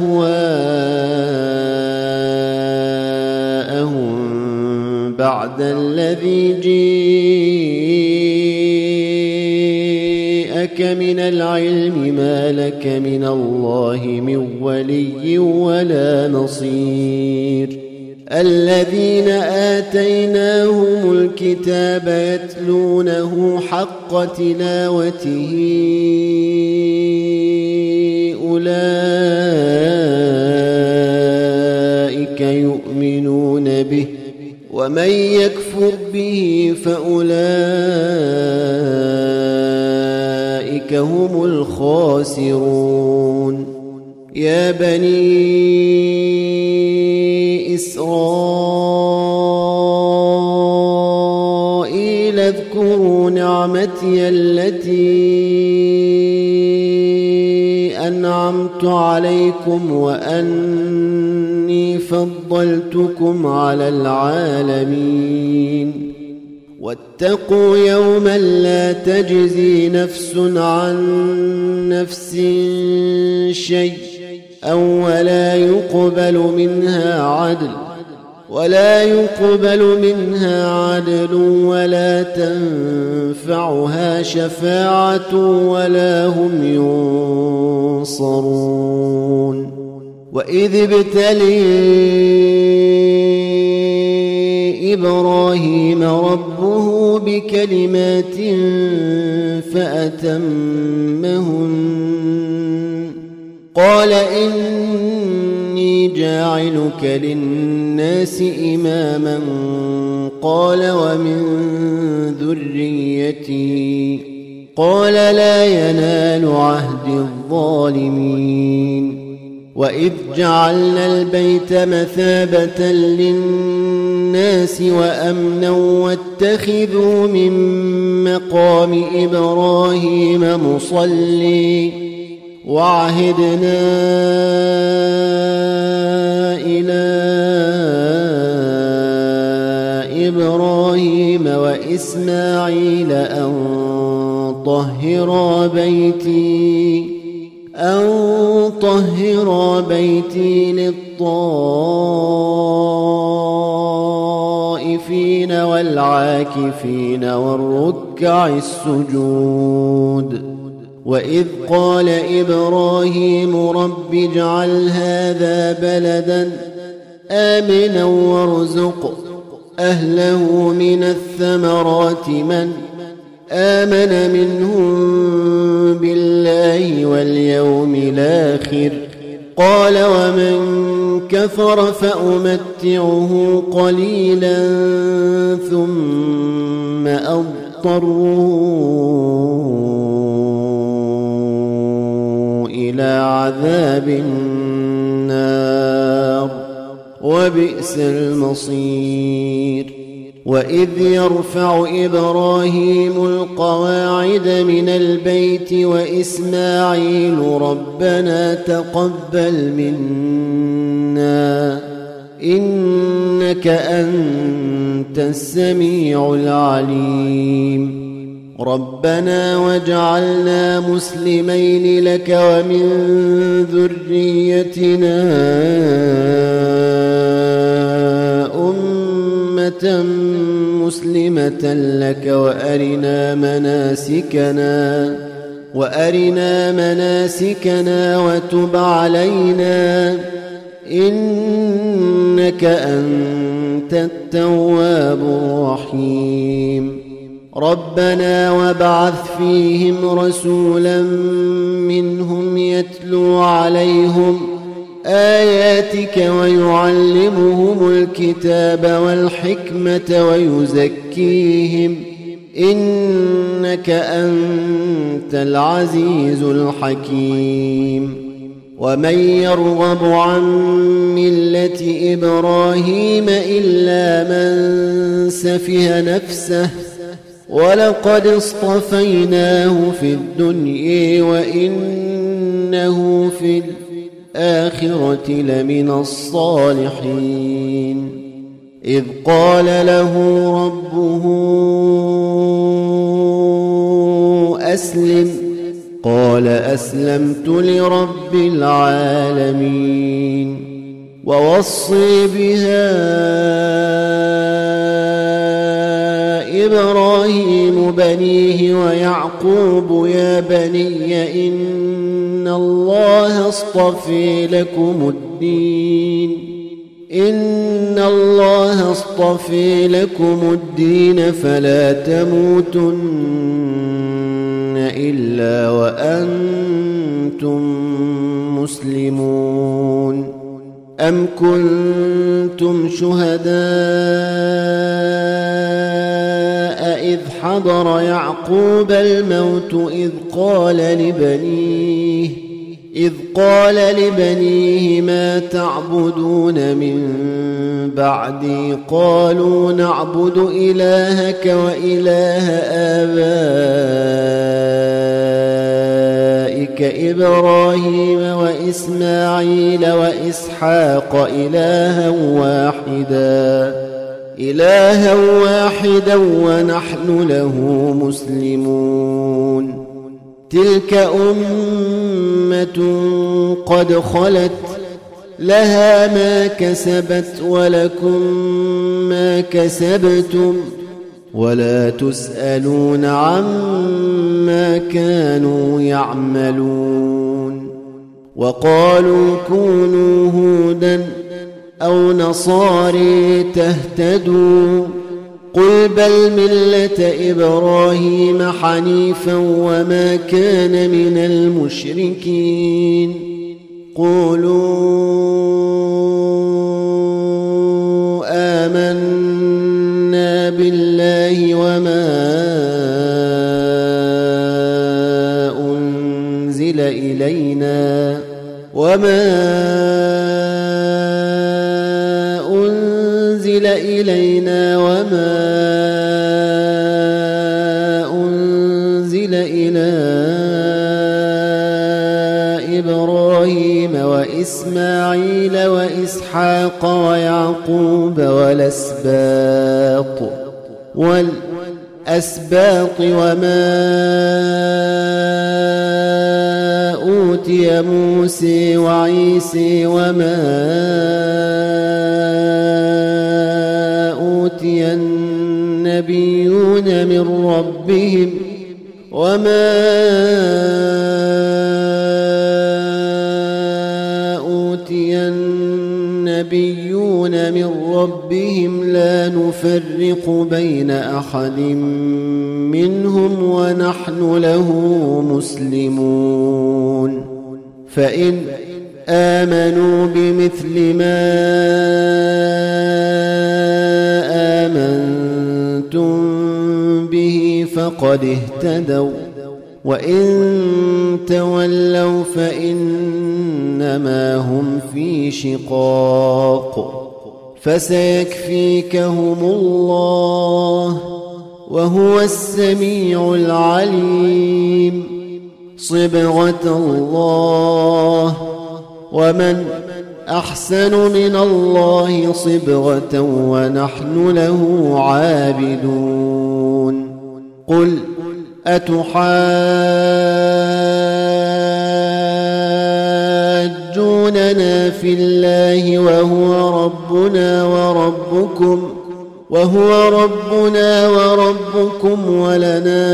[SPEAKER 1] أهواءهم بعد الذي جاءك من العلم ما لك من الله من ولي ولا نصير. الذين آتيناهم الكتاب يتلونه حق تلاوته أولئك يؤمنون به ومن يكفر به فأولئك هم الخاسرون. يا بني إسرائيل اذكروا نعمتي التي أنعمت عليكم وأني فضلتكم على العالمين. واتقوا يوما لا تجزي نفس عن نفس شيء ولا يقبل منها عدل ولا يقبل منها عدل ولا تنفعها شفاعة ولا هم ينصرون. وإذ ابتلي إبراهيم ربه بكلمات فأتمهن قال إني جاعلك للناس إماما قال ومن ذريتي قال لا ينال عهد الظالمين. وإذ جعلنا البيت مثابة للناس وأمنا واتخذوا من مقام إبراهيم مصلي وعهدنا إلى إبراهيم وإسماعيل أن طهرا بيتي للطائفين والعاكفين والركع السجود. وإذ قال إبراهيم رب اجعل هذا بلدا آمنا وارزق أهله من الثمرات من آمن منهم بالله واليوم الآخر قال ومن كفر فأمتعه قليلا ثم أضطره إلى عذاب النار وبئس المصير. وإذ يرفع إبراهيم القواعد من البيت وإسماعيل ربنا تقبل منا إنك أنت السميع العليم. ربنا واجعلنا مسلمين لك ومن ذريتنا أمة مسلمة لك وأرنا مناسكنا وتب علينا إنك أنت التواب الرحيم. ربنا وابعث فيهم رسولا منهم يتلو عليهم آياتك ويعلمهم الكتاب والحكمة ويزكيهم إنك أنت العزيز الحكيم. ومن يرغب عن ملة إبراهيم إلا من سفه نفسه ولقد اصطفيناه في الدنيا وإنه في الآخرة لمن الصالحين. إذ قال له ربه أسلم قال أسلمت لرب العالمين. ووصي بها إبراهيم بنيه ويعقوب يا بني إن الله اصطفى لكم الدين فلا تموتن إلا وأنتم مسلمون. أم كنتم شهداء إذ حضر يعقوب الموت إذ قال لبنيه ما تعبدون من بعدي قالوا نعبد إلهك وإله آبائك إبراهيم وإسماعيل وإسحاق إلها واحدا ونحن له مسلمون. تلك أمة قد خلت لها ما كسبت ولكم ما كسبتم ولا تسألون عما كانوا يعملون. وقالوا كونوا هودا أو نصاري تهتدوا قل بل ملة إبراهيم حنيفا وما كان من المشركين. قولوا آمنا بالله وما أنزل إلينا وما أنزل إلى إبراهيم وإسماعيل وإسحاق ويعقوب والأسباط وما أوتي موسى وعيسى وما أوتي النبيون من ربهم لا نفرق بين أحد منهم ونحن له مسلمون. فإن آمنوا بمثل ما آمنتم به فقد اهتدوا وإن تولوا فإنما هم في شقاق فسيكفيكهم الله وهو السميع العليم. صبغة الله ومن أحسن من الله صبغة ونحن له عابدون. قل أتحاجوننا في الله وهو ربنا وربكم ولنا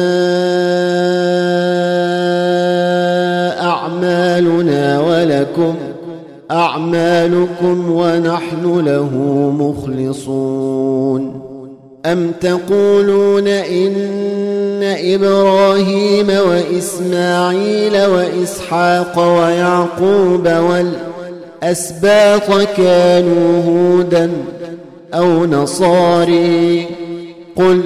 [SPEAKER 1] أعمالنا ولكم أعمالكم ونحن له مخلصون. أم تقولون إن إبراهيم وإسماعيل وإسحاق ويعقوب والأسباط كانوا هودا أو نصاري قل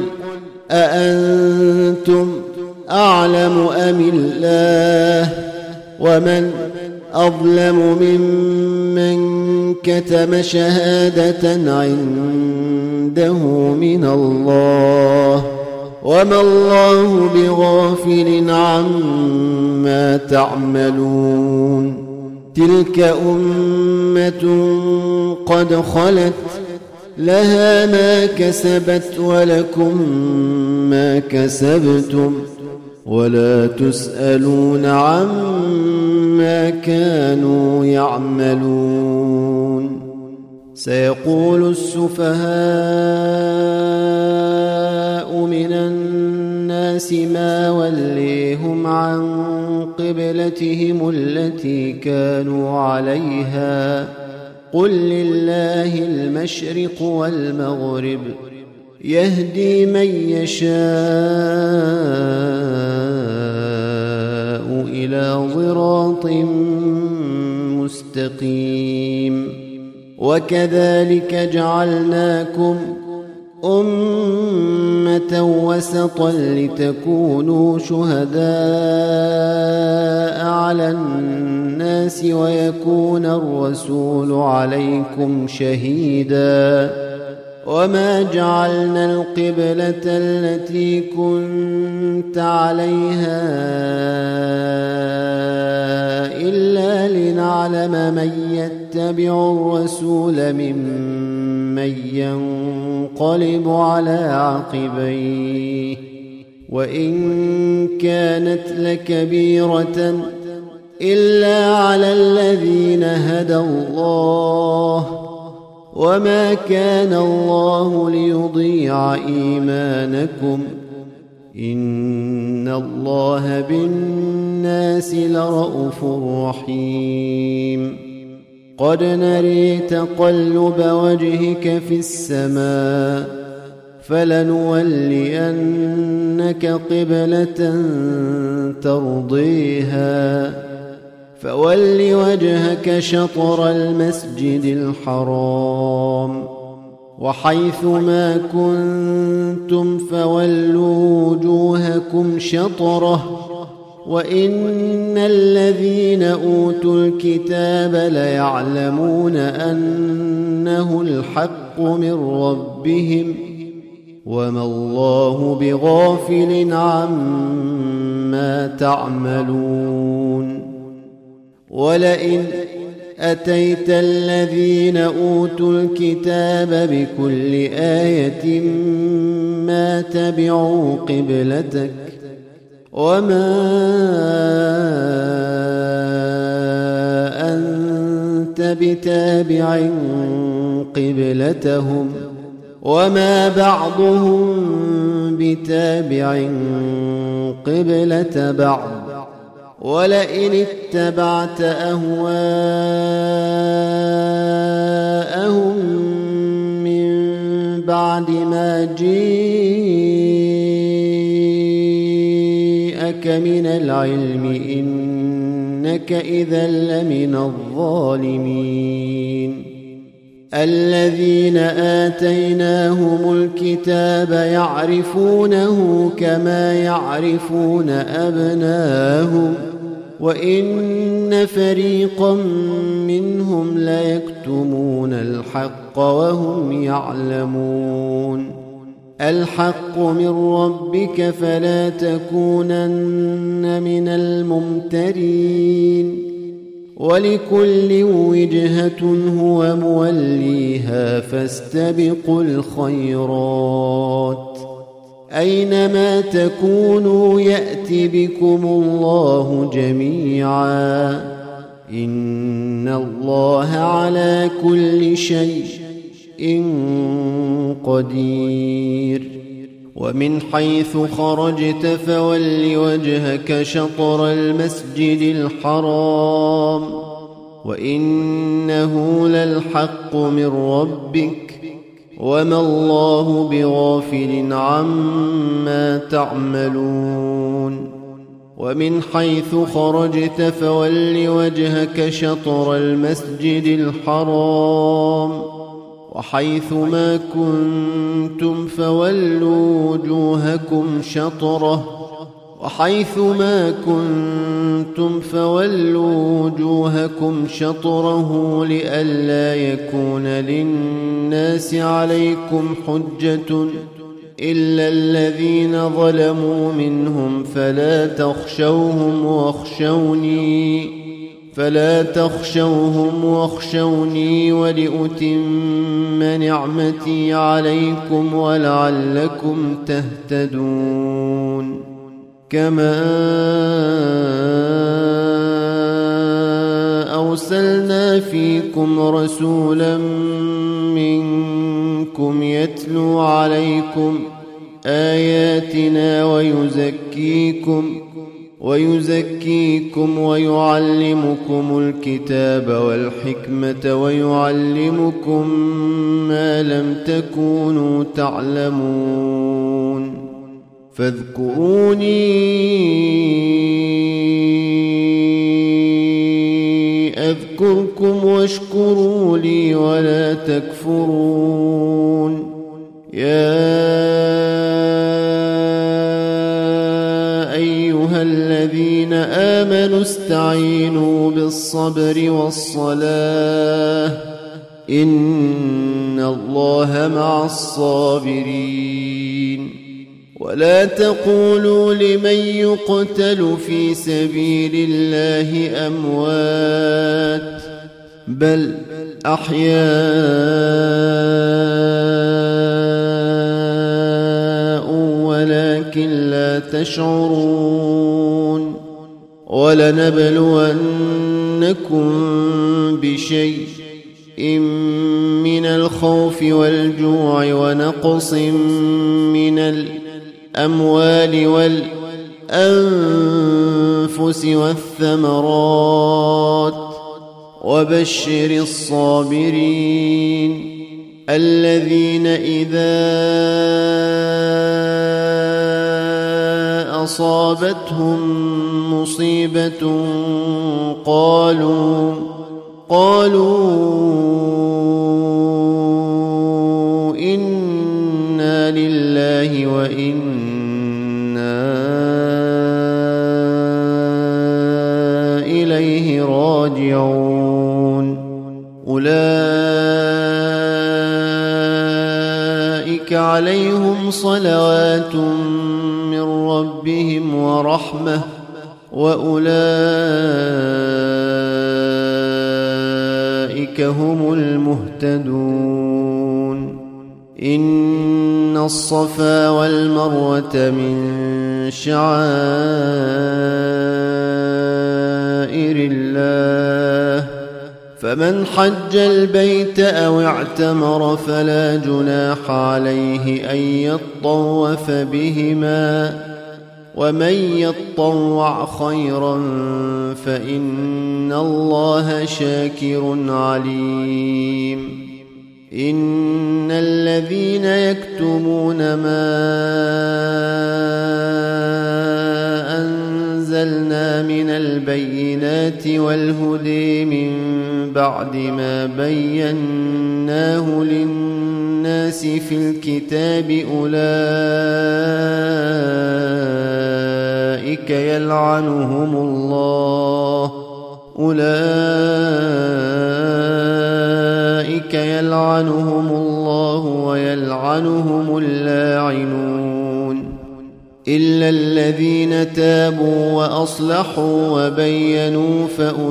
[SPEAKER 1] أأنتم أعلم أم الله ومن أظلم ممن كتم شهادة عنده من الله وما الله بغافل عما تعملون. تلك أمة قد خلت لها ما كسبت ولكم ما كسبتم ولا تسألون عما كانوا يعملون. سيقول السفهاء من الناس ما وليهم عن قبلتهم التي كانوا عليها قل لله المشرق والمغرب يهدي من يشاء إلى صراط مستقيم. وكذلك جعلناكم أمة وسطا لتكونوا شهداء على الناس ويكون الرسول عليكم شهيدا. وما جعلنا القبلة التي كنت عليها إلا لنعلم من يتبع الرسول ممن ينقلب على عقبيه وإن كانت لكبيرة إلا على الذين هدى الله، وما كان الله ليضيع إيمانكم، إن الله بالناس لرءوف رحيم. قد نري تقلب وجهك في السماء، فلنولينك قبلة ترضيها، فول وجهك شطر المسجد الحرام، وحيث ما كنتم فولوا وجوهكم شطره، وإن الذين أوتوا الكتاب ليعلمون أنه الحق من ربهم، وما الله بغافل عما تعملون. ولئن أتيت الذين أوتوا الكتاب بكل آية ما تبعوا قبلتك، وما أنت بتابع قبلتهم، وما بعضهم بتابع قبلة بعض. ولئن اتبعت أهواءهم من بعد ما جاءك من العلم إنك إذا لمن الظالمين. الذين آتيناهم الكتاب يعرفونه كما يعرفون أبناءهم، وإن فريقا منهم ليكتمون الحق وهم يعلمون. الحق من ربك فلا تكونن من الممترين، ولكل وجهة هو موليها فاستبقوا الخيرات، أينما تكونوا يأت بكم الله جميعا، إن الله على كل شيء قدير. ومن حيث خرجت فول وجهك شطر المسجد الحرام، وإنه للحق من ربك، وما الله بغافل عما تعملون. ومن حيث خرجت فول وجهك شطر المسجد الحرام، وحيث ما كنتم فولوا وجوهكم شطره، وحيث ما كنتم فولوا وجوهكم شطره، لئلا يكون للناس عليكم حجة إلا الذين ظلموا منهم، فلا تخشوهم واخشوني ولأتم نعمتي عليكم ولعلكم تهتدون. كما أرسلنا فيكم رسولا منكم يتلو عليكم آياتنا ويزكيكم ويعلمكم الكتاب والحكمة ويعلمكم ما لم تكونوا تعلمون. فاذكروني أذكركم واشكروا لي ولا تكفرون. يا أيها الذين آمنوا استعينوا بالصبر والصلاة إن الله مع الصابرين. ولا تقولوا لمن يقتل في سبيل الله أموات بل أحياء ولكن لا تشعرون. وَلَنَبْلُوَنَّكُمْ بِشَيْءٍ من الخوف والجوع ونقص من الأموال والأنفس والثمرات وبشر الصابرين الذين إذا أصابتهم مصيبة قالوا إنا لله وإنا إليه راجعون أولئك عليهم صلوات من ربهم ورحمة وأولئك هم المهتدون إن الصفا والمروة من شعائر الله فمن حج البيت أو اعتمر فلا جناح عليه أن يطوف بهما ومن يطوع خيرا فإن الله شاكر عليم إن الذين يكتمون ما أنزلنا من البينات والهدى من بعد ما بيناه للناس في الكتاب أولئك يلعنهم الله ويلعنهم اللاعنون إلا الذين تابوا وأصلحوا وبينوا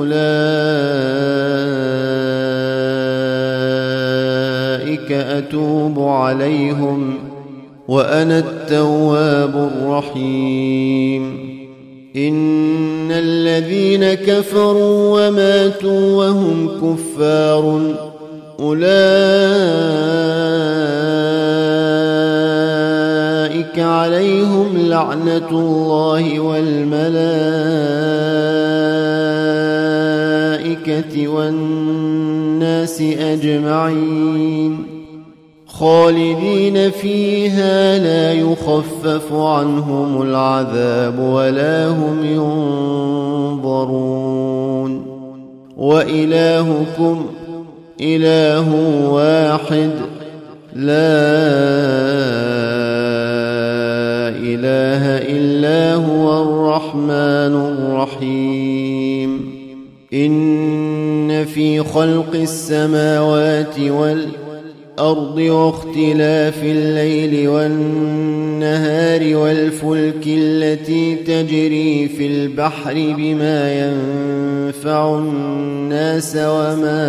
[SPEAKER 1] فأولئك أتوب عليهم وأنا التواب الرحيم إن الذين كفروا وماتوا وهم كفار أولئك عليهم لعنة الله والملائكة والناس أجمعين خالدين فيها لا يخفف عنهم العذاب ولا هم ينظرون وإلهكم إله واحد لا إله إلا هو الرحمن الرحيم إن في خلق السماوات والأرض واختلاف الليل والنهار والفلك التي تجري في البحر بما ينفع الناس وما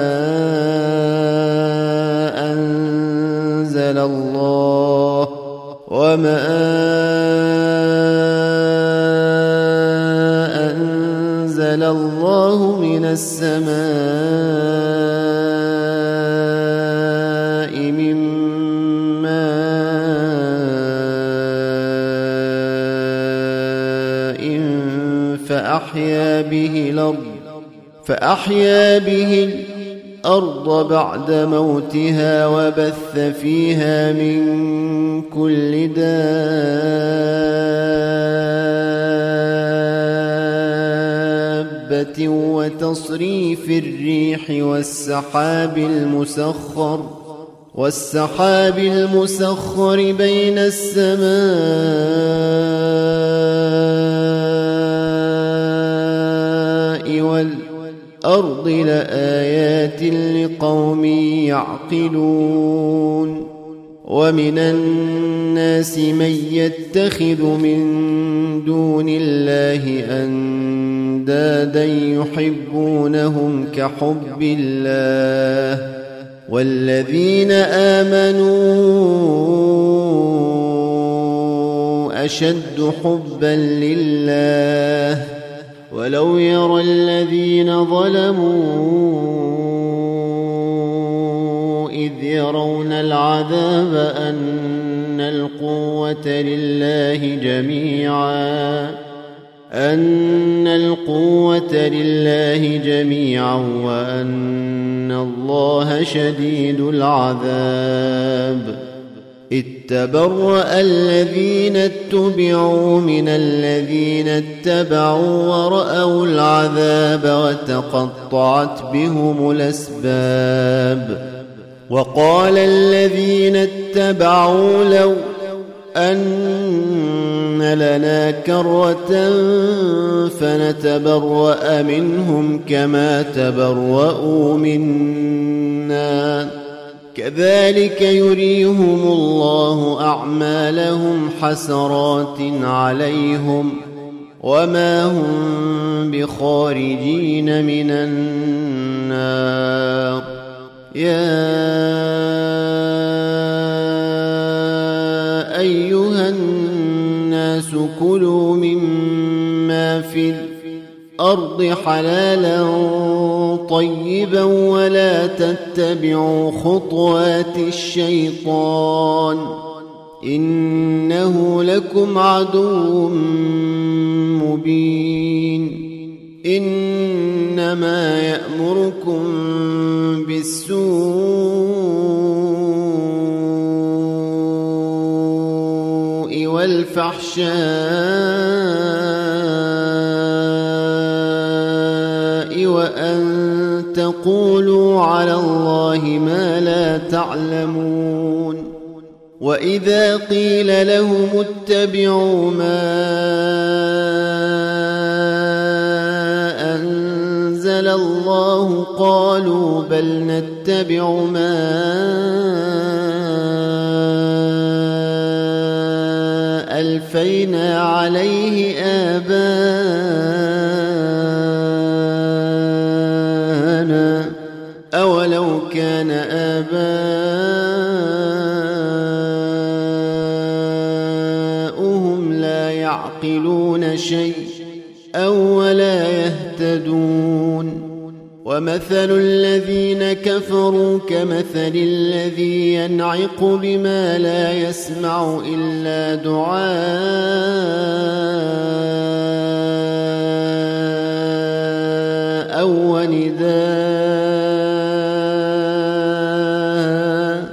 [SPEAKER 1] أنزل الله من السماء من ماء فأحيا به الأرض بعد موتها وبث فيها من كل دابة وتصريف الريح والسحاب المسخر بين السماء والأرض لآيات لقوم يعقلون ومن الناس من يتخذ من دون الله أندادا يحبونهم كحب الله والذين آمنوا أشد حبا لله ولو يرى الذين ظلموا إذ يرون العذاب أن القوة لله جميعا وأن الله شديد العذاب. إذ تبرأ الذين اتبعوا من الذين اتبعوا ورأوا العذاب وتقطعت بهم الأسباب. وقال الذين اتبعوا لو أن لنا كرة فنتبرأ منهم كما تبرؤوا منا كذلك يريهم الله أعمالهم حسرات عليهم وما هم بخارجين من النار. يا أيها الناس كلوا مما في الأرض حلالا طيبا ولا تتبعوا خطوات الشيطان إنه لكم عدو مبين. إنما يأمركم بالسوء والفحشاء وأن تقولوا على الله ما لا تعلمون. وإذا قيل لهم اتبعوا ما أنزل الله قالوا بل نتبع ما ألفينا عليه آباءنا أولو كان آباؤهم لا يعقلون شيء أو ولا يهتدون. ومثل الذين كفروا كمثل الذي ينعق بما لا يسمع إلا دعاء ونداء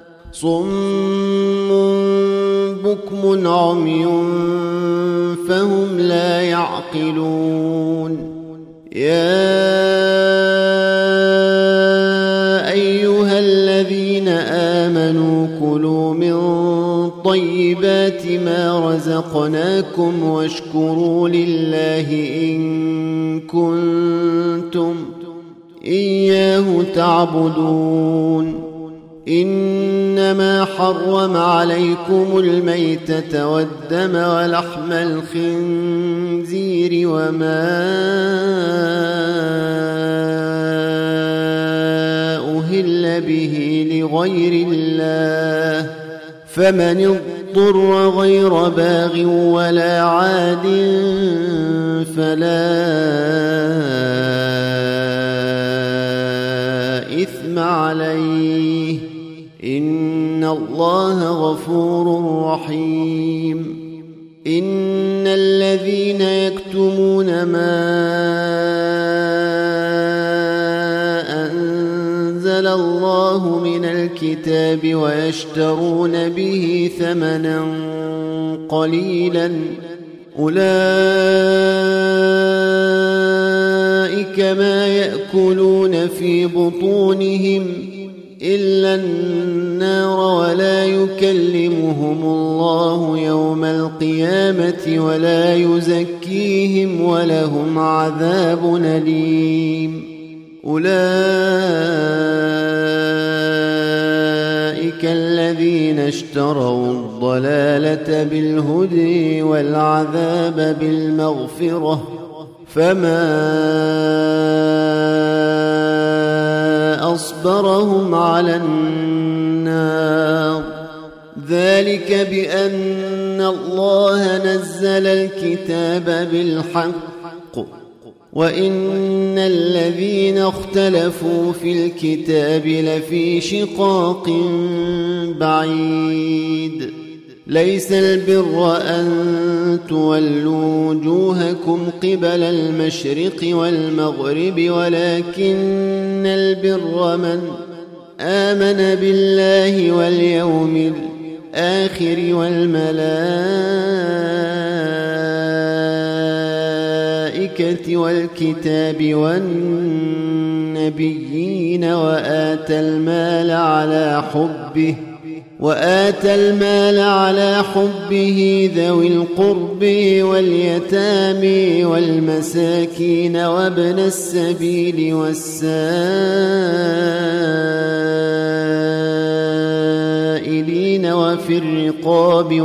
[SPEAKER 1] صم بكم عمي فهم لا يعقلون. يا أيها الذين آمنوا كلوا من طيبات ما رزقناكم واشكروا لله إن كنتم إياه تعبدون. إنما حرم عليكم الميتة والدم ولحم الخنزير وما أهل به لغير الله فمن اضطر غير باغ ولا عاد فلا إثم عليه إن الله غفور رحيم. إن الذين يكتمون ما أنزل الله من الكتاب ويشترون به ثمنا قليلا أولئك ما يأكلون في بطونهم إلا النار ولا يكلمهم الله يوم القيامة ولا يزكيهم ولهم عذاب أليم. أولئك الذين اشتروا الضلالة بالهدى والعذاب بالمغفرة فما أصبرهم على النار. ذلك بأن الله نزل الكتاب بالحق وإن الذين اختلفوا في الكتاب لفي شقاق بعيد ليس البر أن تولوا وجوهكم قبل المشرق والمغرب ولكن البر من آمن بالله واليوم الآخر والملائكة والكتاب والنبيين وآتى المال على حبه ذوي القرب واليتامى والمساكين وابن السبيل والسائلين وفي الرقاب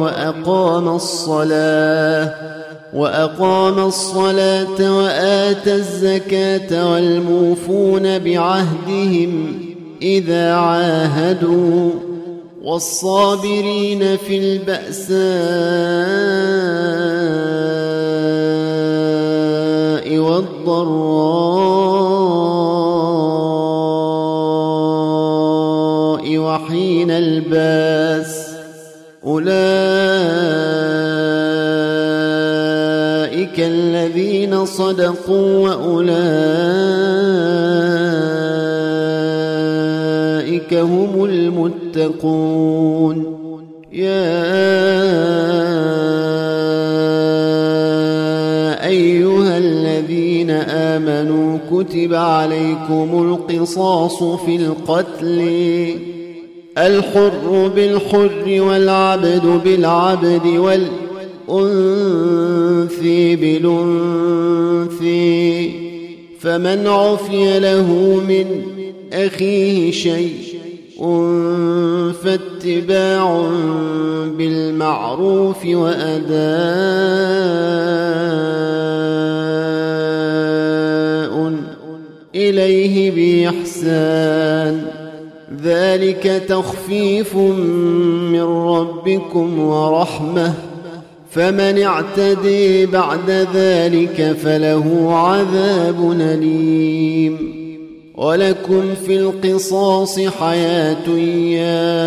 [SPEAKER 1] وأقام الصلاة وآتى الزكاة والموفون بعهدهم إذا عاهدوا والصابرين في البأساء والضراء وحين الباس أولئك الذين صدقوا وأولئك هم المتقون يا أيها الذين آمنوا كتب عليكم القصاص في القتل الحر بالحر والعبد بالعبد والأنثى بالأنثى فمن عفي له من أخيه شيء فاتباع بالمعروف وأداء إليه بإحسان ذلك تخفيف من ربكم ورحمة فمن اعتدي بعد ذلك فله عذاب أليم ولكم في القصاص حياة يا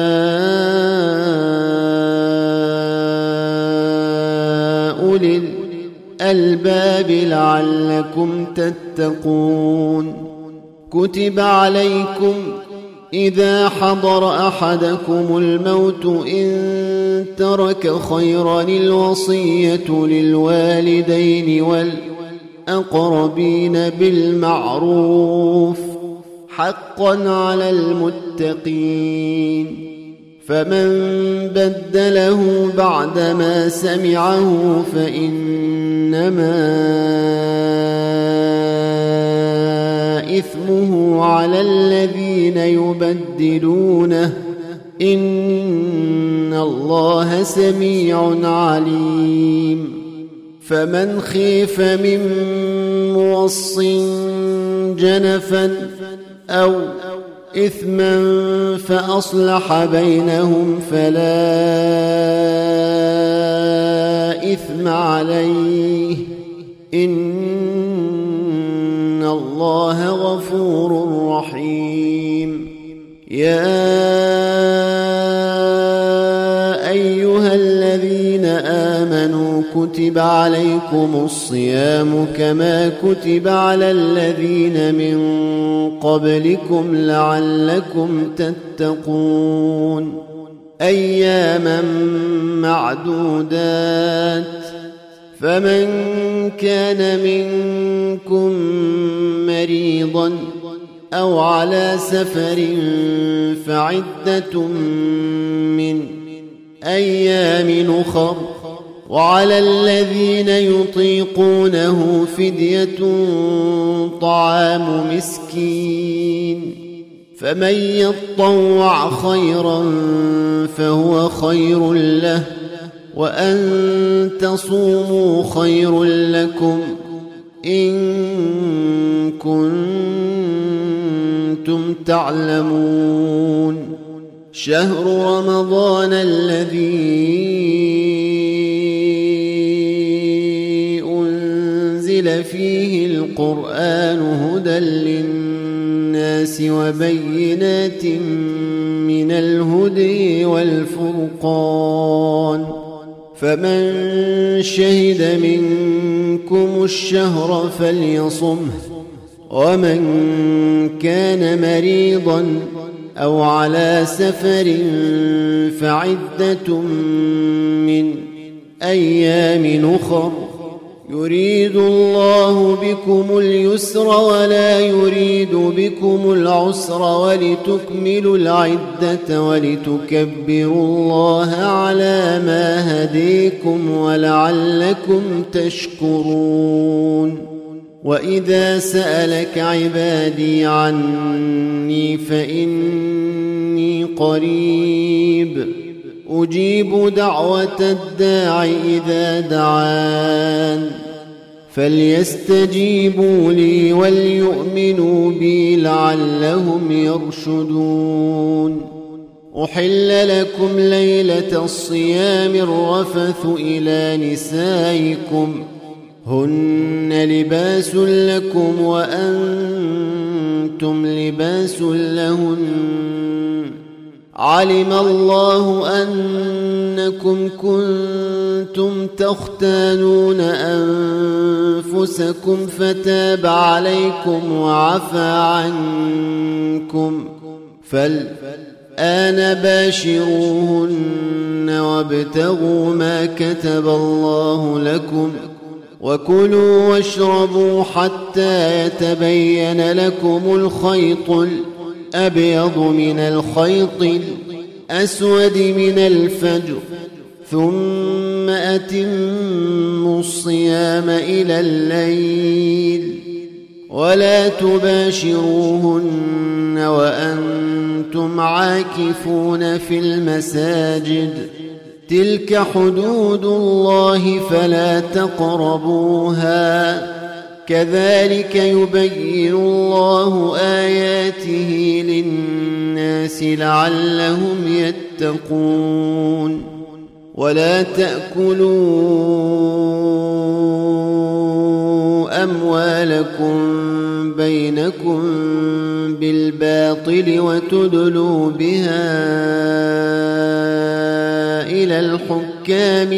[SPEAKER 1] أولي الألباب لعلكم تتقون كتب عليكم إذا حضر أحدكم الموت إن ترك خيرا الوصية للوالدين والأقربين بالمعروف حقا على المتقين فمن بدله بعدما سمعه فإنما إثمه على الذين يبدلونه إن الله سميع عليم فمن خيف من موص جنفا أو إثما فأصلح بينهم فلا إثم عليه إن الله غفور رحيم يا أيها الذين آمنوا كتب عليكم الصيام كما كتب على الذين من قبلكم لعلكم تتقون أياما معدودات فمن كان منكم مريضا أو على سفر فعدة من أيام أخر وعلى الذين يطيقونه فدية طعام مسكين فمن يطوع خيرا فهو خير له وأن تصوموا خير لكم إن كنتم تعلمون شهر رمضان الذي أنزل أنزل فيه القرآن هدى للناس وبينات من الهدى والفرقان، فمن شهد منكم الشهر فليصمه، ومن كان مريضا أو على سفر فعدة من أيام أخر، يريد الله بكم اليسر ولا يريد بكم العسر، ولتكملوا العدة ولتكبروا الله على ما هديكم ولعلكم تشكرون. وإذا سألك عبادي عني فإني قريب أجيب دعوة الداع إذا دعان، فليستجيبوا لي وليؤمنوا بي لعلهم يرشدون. أحل لكم ليلة الصيام الرفث إلى نسائكم هن لباس لكم وأنتم لباس لهن، علم الله أنكم كنتم تختانون أنفسكم فتاب عليكم وعفى عنكم، فالآن باشروهن وابتغوا ما كتب الله لكم، وكلوا واشربوا حتى يتبين لكم الخيط الأبيض من الخيط الأسود من الفجر، ثم أتموا الصيام إلى الليل، ولا تباشروهن وأنتم عاكفون في المساجد، تلك حدود الله فلا تقربوها، كذلك يبين الله آياته للناس لعلهم يتقون. ولا تأكلوا أموالكم بينكم بالباطل وتدلوا بها إلى الحكام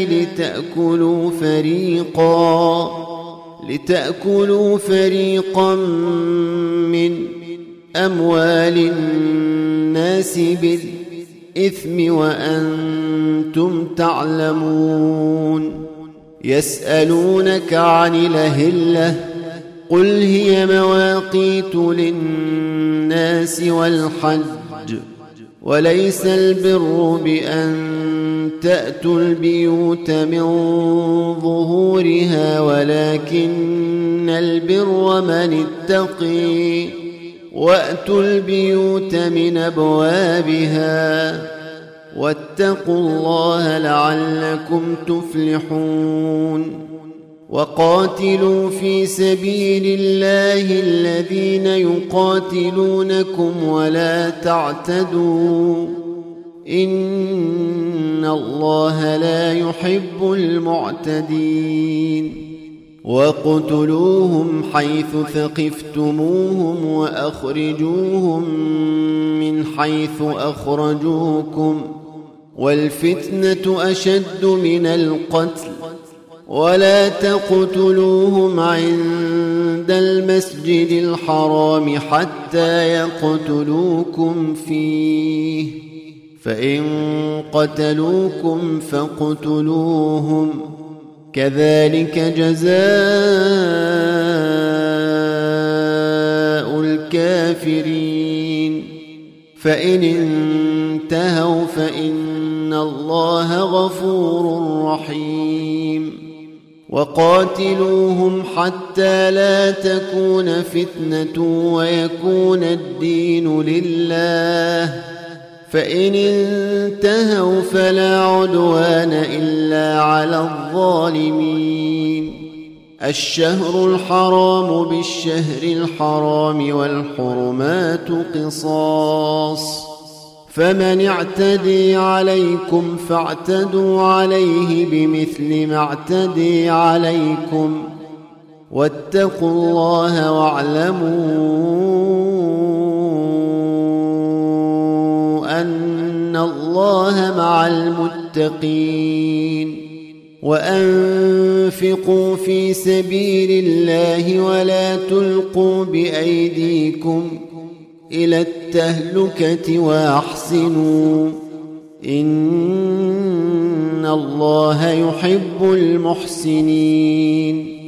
[SPEAKER 1] لتأكلوا فريقا من أموال الناس بالإثم وأنتم تعلمون. يسألونك عن الأهلة قل هي مواقيت للناس والحج، وليس البر بأن تأتوا البيوت من ظهورها، ولكن البر من اتقي، وأتوا البيوت من أبوابها، واتقوا الله لعلكم تفلحون. وقاتلوا في سبيل الله الذين يقاتلونكم ولا تعتدوا، إن الله لا يحب المعتدين. واقتلوهم حيث ثقفتموهم وأخرجوهم من حيث أخرجوكم، والفتنة أشد من القتل، ولا تقتلوهم عند المسجد الحرام حتى يقتلوكم فيه، فإن قتلوكم فاقتلوهم، كذلك جزاء الكافرين. فإن انتهوا فإن الله غفور رحيم. وقاتلوهم حتى لا تكون فتنة ويكون الدين لله، فإن انتهوا فلا عدوان إلا على الظالمين. الشهر الحرام بالشهر الحرام والحرمات قصاص، فمن اعتدي عليكم فاعتدوا عليه بمثل ما اعتدي عليكم، واتقوا الله واعلموا أن الله مع المتقين وأنفقوا في سبيل الله ولا تلقوا بأيديكم إلى التهلكة وأحسنوا إن الله يحب المحسنين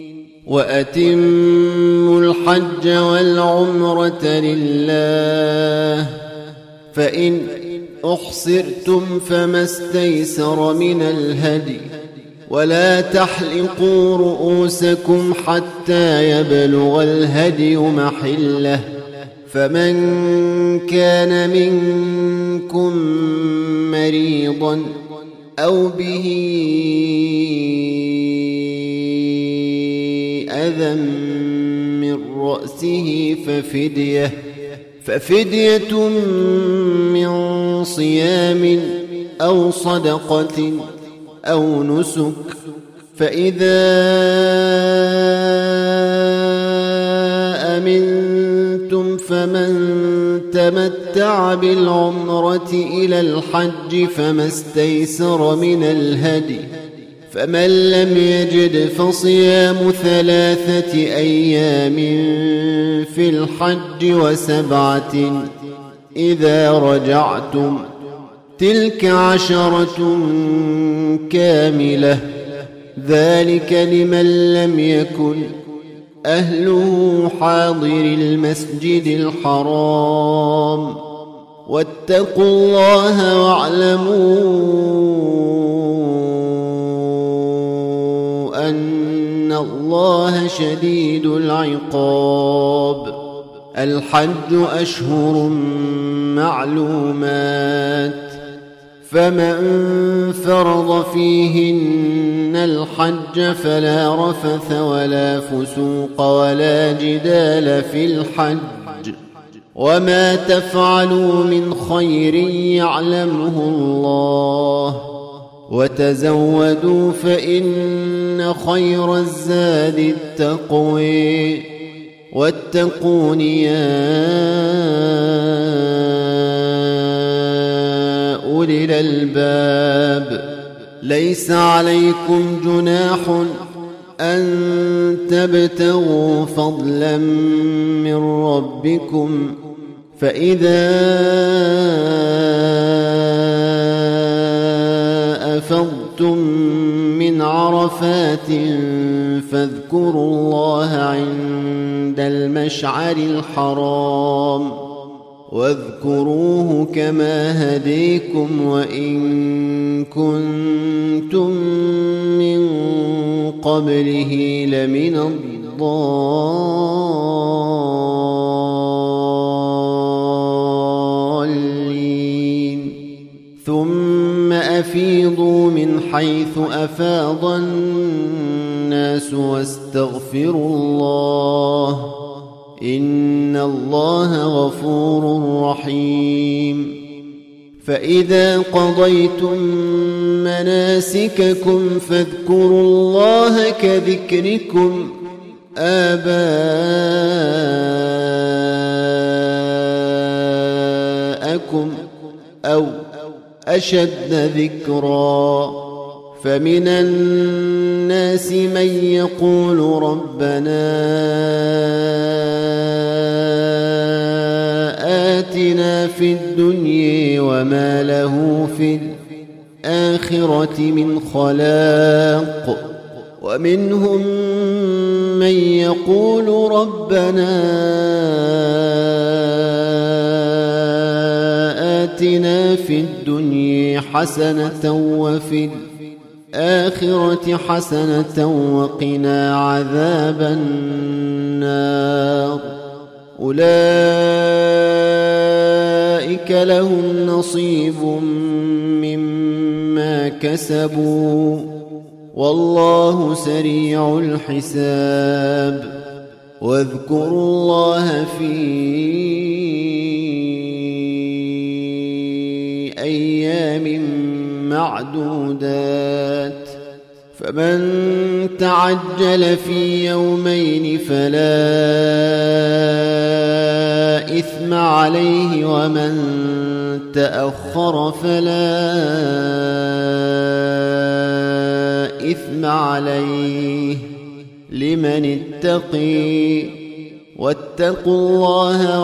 [SPEAKER 1] وأتموا الحج والعمرة لله فإن أحصرتم فما استيسر من الهدي ولا تحلقوا رؤوسكم حتى يبلغ الهدي محله فمن كان منكم مريضا أو به أذى من رأسه ففدية من صيام أو صدقة أو نسك فإذا أمنتم فمن تمتع بالعمرة إلى الحج فما استيسر من الهدي فمن لم يجد فصيام 3 أيام في الحج و7 إذا رجعتم تلك 10 كاملة ذلك لمن لم يكن أهله حاضر المسجد الحرام واتقوا الله واعلموا أن الله شديد العقاب الحج أشهر معلومات فمن فرض فيهن الحج فلا رفث ولا فسوق ولا جدال في الحج وما تفعلوا من خير يعلمه الله وتزودوا فإن خير الزاد التقوى واتقون يا أولي الألباب ليس عليكم جناح أن تبتغوا فضلا من ربكم فإذا أفضتم من عرفات فاذكروا الله عند المشعر الحرام واذكروه كما هديكم وإن كنتم من قبله لمن الضالين ثم أفيضوا من حيث أفاض الناس واستغفروا الله إن الله غفور رحيم فإذا قضيتم مناسككم فاذكروا الله كذكركم آباءكم أو أشد ذكرا فمن الناس من يقول ربنا آتنا في الدنيا وما له في الآخرة من خلاق ومنهم من يقول ربنا آتنا في الدنيا حسنة وفي الآخرة حسنة وقنا عذاب النار أولئك لهم نصيب مما كسبوا والله سريع الحساب واذكروا الله في أيام معدودات فمن تعجل في يومين فلا إثم عليه ومن تأخر فلا إثم عليه لمن اتقي واتقوا الله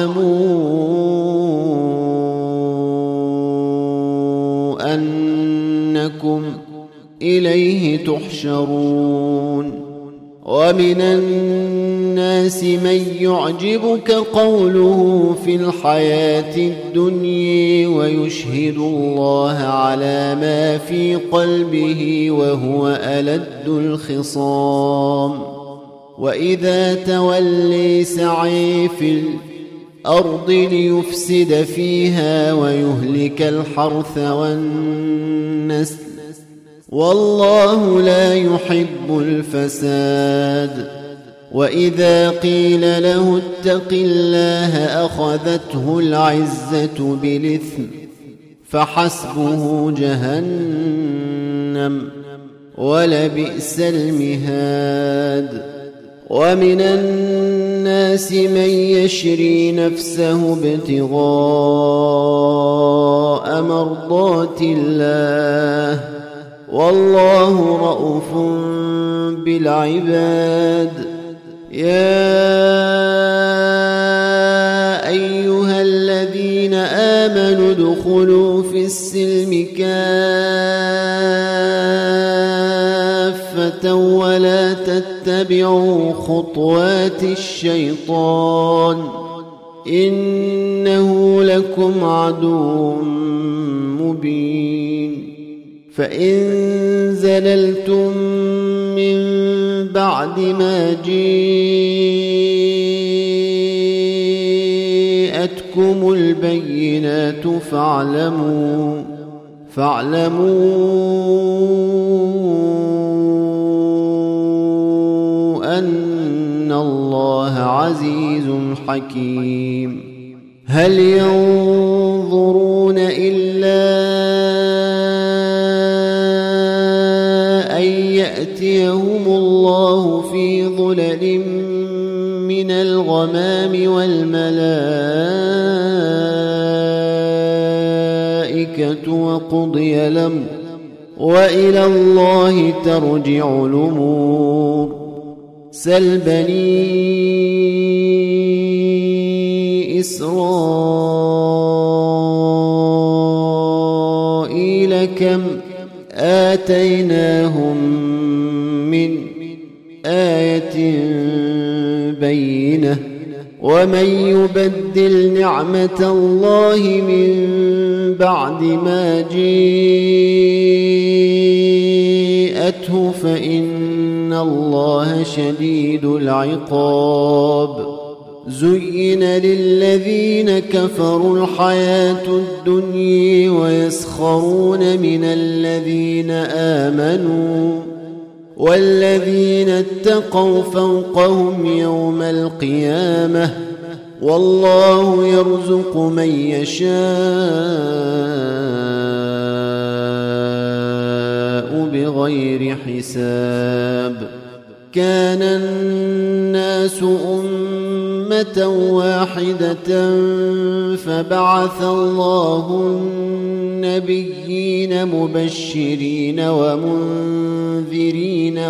[SPEAKER 1] واعلموا أنكم إليه تحشرون ومن الناس من يعجبك قوله في الحياة الدنيا ويشهد الله على ما في قلبه وهو ألد الخصام وإذا تولي سعي في الأرض ليفسد فيها ويهلك الحرث والنسل والله لا يحب الفساد وإذا قيل له اتق الله أخذته العزة بالإثم فحسبه جهنم ولبئس المهاد ومن الناس من يشري نفسه ابتغاء مرضات الله والله رؤوف بالعباد يا أيها الذين آمنوا ادخلوا في السلم كافة ولا تتبعوا خطوات الشيطان إنه لكم عدو مبين فإن زللتم من بعد ما جاءتكم البينات فاعلموا أن الله عزيز حكيم هل ينظرون إلا يأتيهم الله في ظلل من الغمام والملائكة وقضي الأمر وإلى الله ترجع الأمور سل بني إسرائيل كم آتيناهم من آية بينة ومن يبدل نعمة الله من بعد ما جاءته فإن الله شديد العقاب زين للذين كفروا الحياة الدنيا ويسخرون من الذين آمنوا والذين اتقوا فوقهم يوم القيامة والله يرزق من يشاء بغير حساب كان الناس أمة واحدة فبعث الله النبيين مبشرين ومنذرين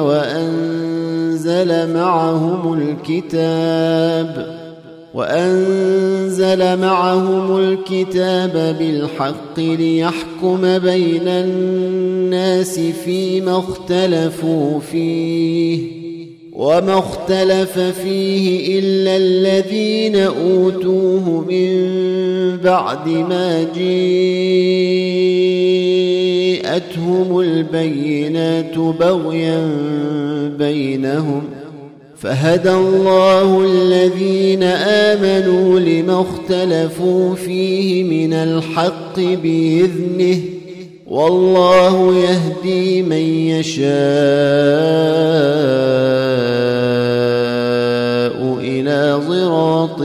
[SPEAKER 1] وأنزل معهم الكتاب بالحق ليحكم بين الناس فيما اختلفوا فيه وما اختلف فيه إلا الذين أوتوه من بعد ما جاءتهم البينات بغيا بينهم فهدى الله الذين آمنوا لما اختلفوا فيه من الحق بإذنه والله يهدي من يشاء إلى صراط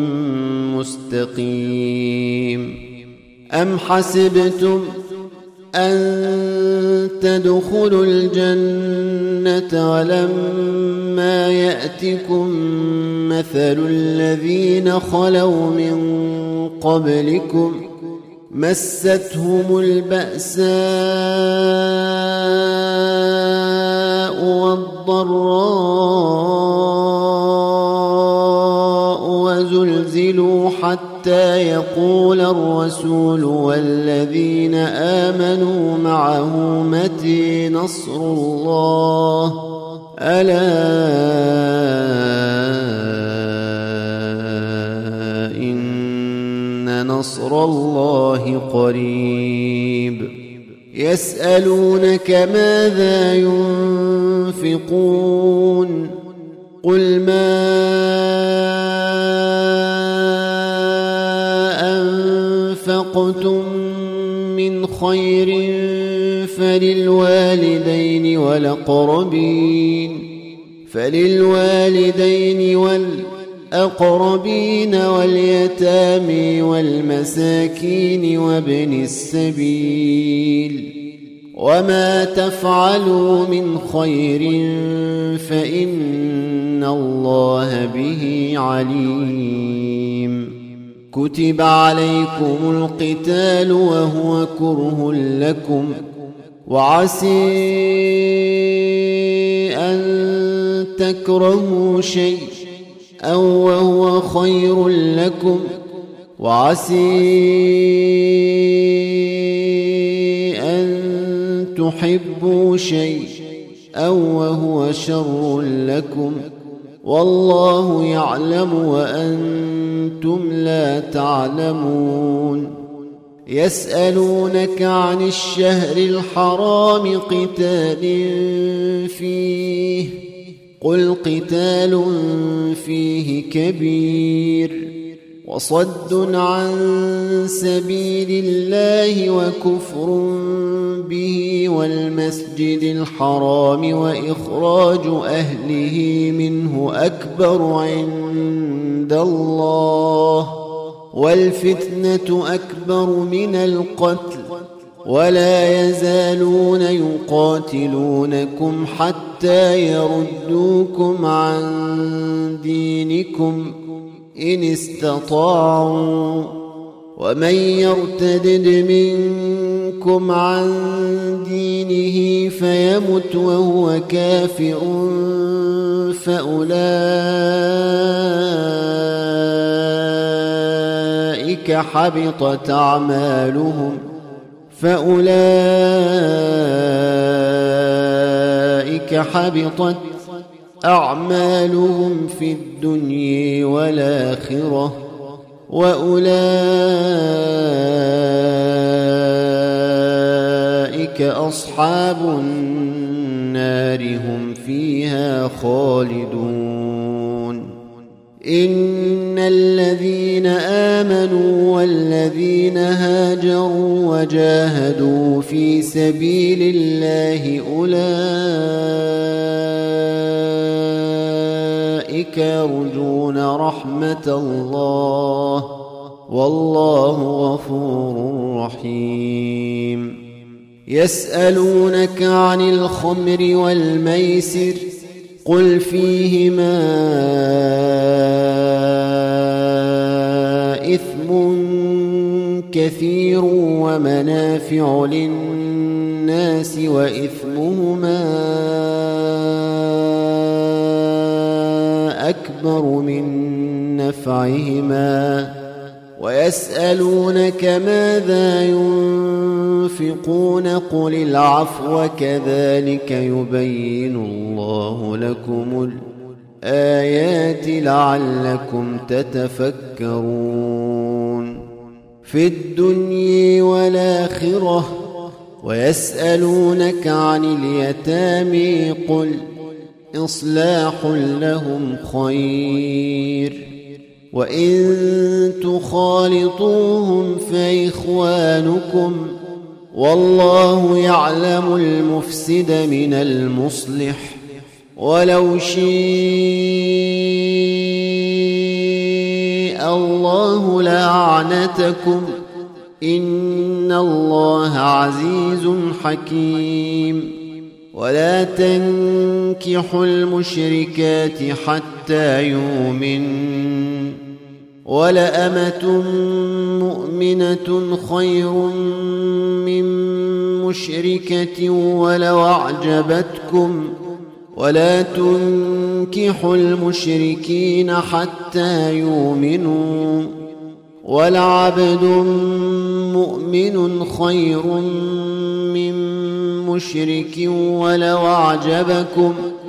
[SPEAKER 1] مستقيم أم حسبتم أن تدخلوا الجنة ولما يأتكم مثل الذين خلوا من قبلكم مستهم البأساء والضراء وزلزلوا حتى يقول الرسول والذين آمنوا معه متى نصر الله ألا إن نصر الله قريب يسألونك ماذا ينفقون قل ما أنفقتم من خير فللوالدين والأقربين واليتامى والمساكين وابن السبيل وما تفعلوا من خير فإن الله به عليم كتب عليكم القتال وهو كره لكم وعسى أن تكرهوا شيء أو وهو خير لكم وعسى أن تحبوا شيء أو وهو شر لكم والله يعلم وأنتم لا تعلمون يسألونك عن الشهر الحرام قتال فيه قل قتال فيه كبير وصد عن سبيل الله وكفر به والمسجد الحرام وإخراج أهله منه أكبر عند الله والفتنة أكبر من القتل ولا يزالون يقاتلونكم حتى يردوكم عن دينكم إن استطاعوا ومن يرتدد منكم عن دينه فيمت وهو كافر فأولئك حبطت أعمالهم في الدنيا والآخرة وأولئك أصحاب النار هم فيها خالدون إن الذين آمنوا والذين هاجروا وجاهدوا في سبيل الله أولئك يرجون رحمة الله والله غفور رحيم يسألونك عن الخمر والميسر قل فيهما إثم كثير ومنافع للناس وإثمهما أكبر من نفعهما ويسألونك ماذا ينفقون قل العفو كذلك يبين الله لكم الآيات لعلكم تتفكرون في الدنيا والآخرة ويسألونك عن اليتامى قل إصلاح لهم خير وإن تخالطوهم فإخوانكم والله يعلم المفسد من المصلح ولو شاء الله لأعنتكم إن الله عزيز حكيم. ولا تنكحوا المشركات حتى يؤمن، ولأمة مؤمنة خير من مشركة ولو أعجبتكم. ولا تنكحوا المشركين حتى يؤمنوا، ولعبد مؤمن خير من مشرك ولو أعجبكم.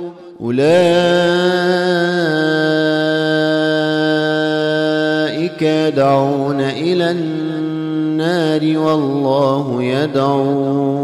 [SPEAKER 1] أولئك يدعون إلى النار والله يدعو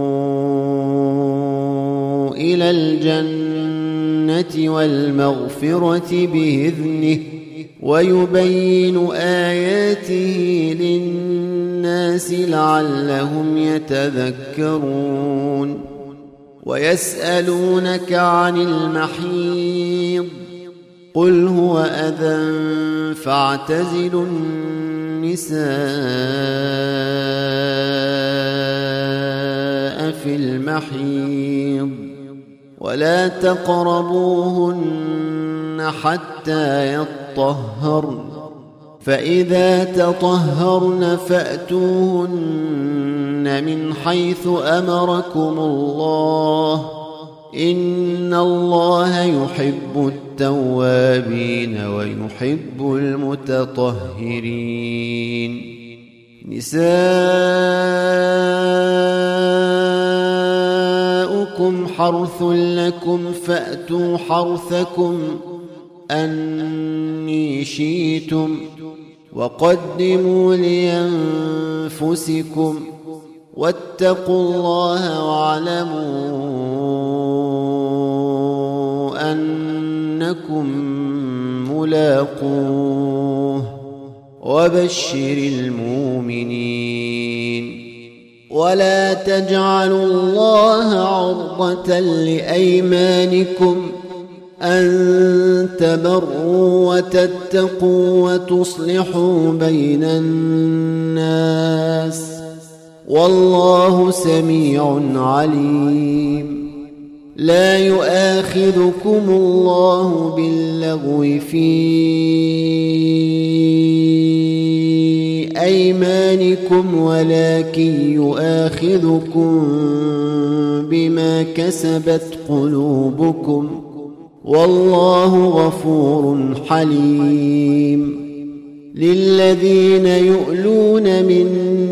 [SPEAKER 1] إلى الجنة والمغفرة بإذنه، ويبين آياته للناس لعلهم يتذكرون. ويسألونك عن المحيض، قل هو أذى فاعتزلوا النساء في المحيض ولا تقربوهن حتى يطهرن، فإذا تطهرن فأتوهن من حيث أمركم الله، إن الله يحب التوابين ويحب المتطهرين. نساؤكم حرث لكم فأتوا حرثكم أني شئتم، وقدموا لأنفسكم واتقوا الله واعلموا أنكم ملاقوه، وبشر المؤمنين. ولا تجعلوا الله عرضة لأيمانكم أن تبروا وتتقوا وتصلحوا بين الناس، والله سميع عليم. لا يؤاخذكم الله باللغو في أيمانكم ولكن يؤاخذكم بما كسبت قلوبكم، والله غفور حليم. للذين يؤلون من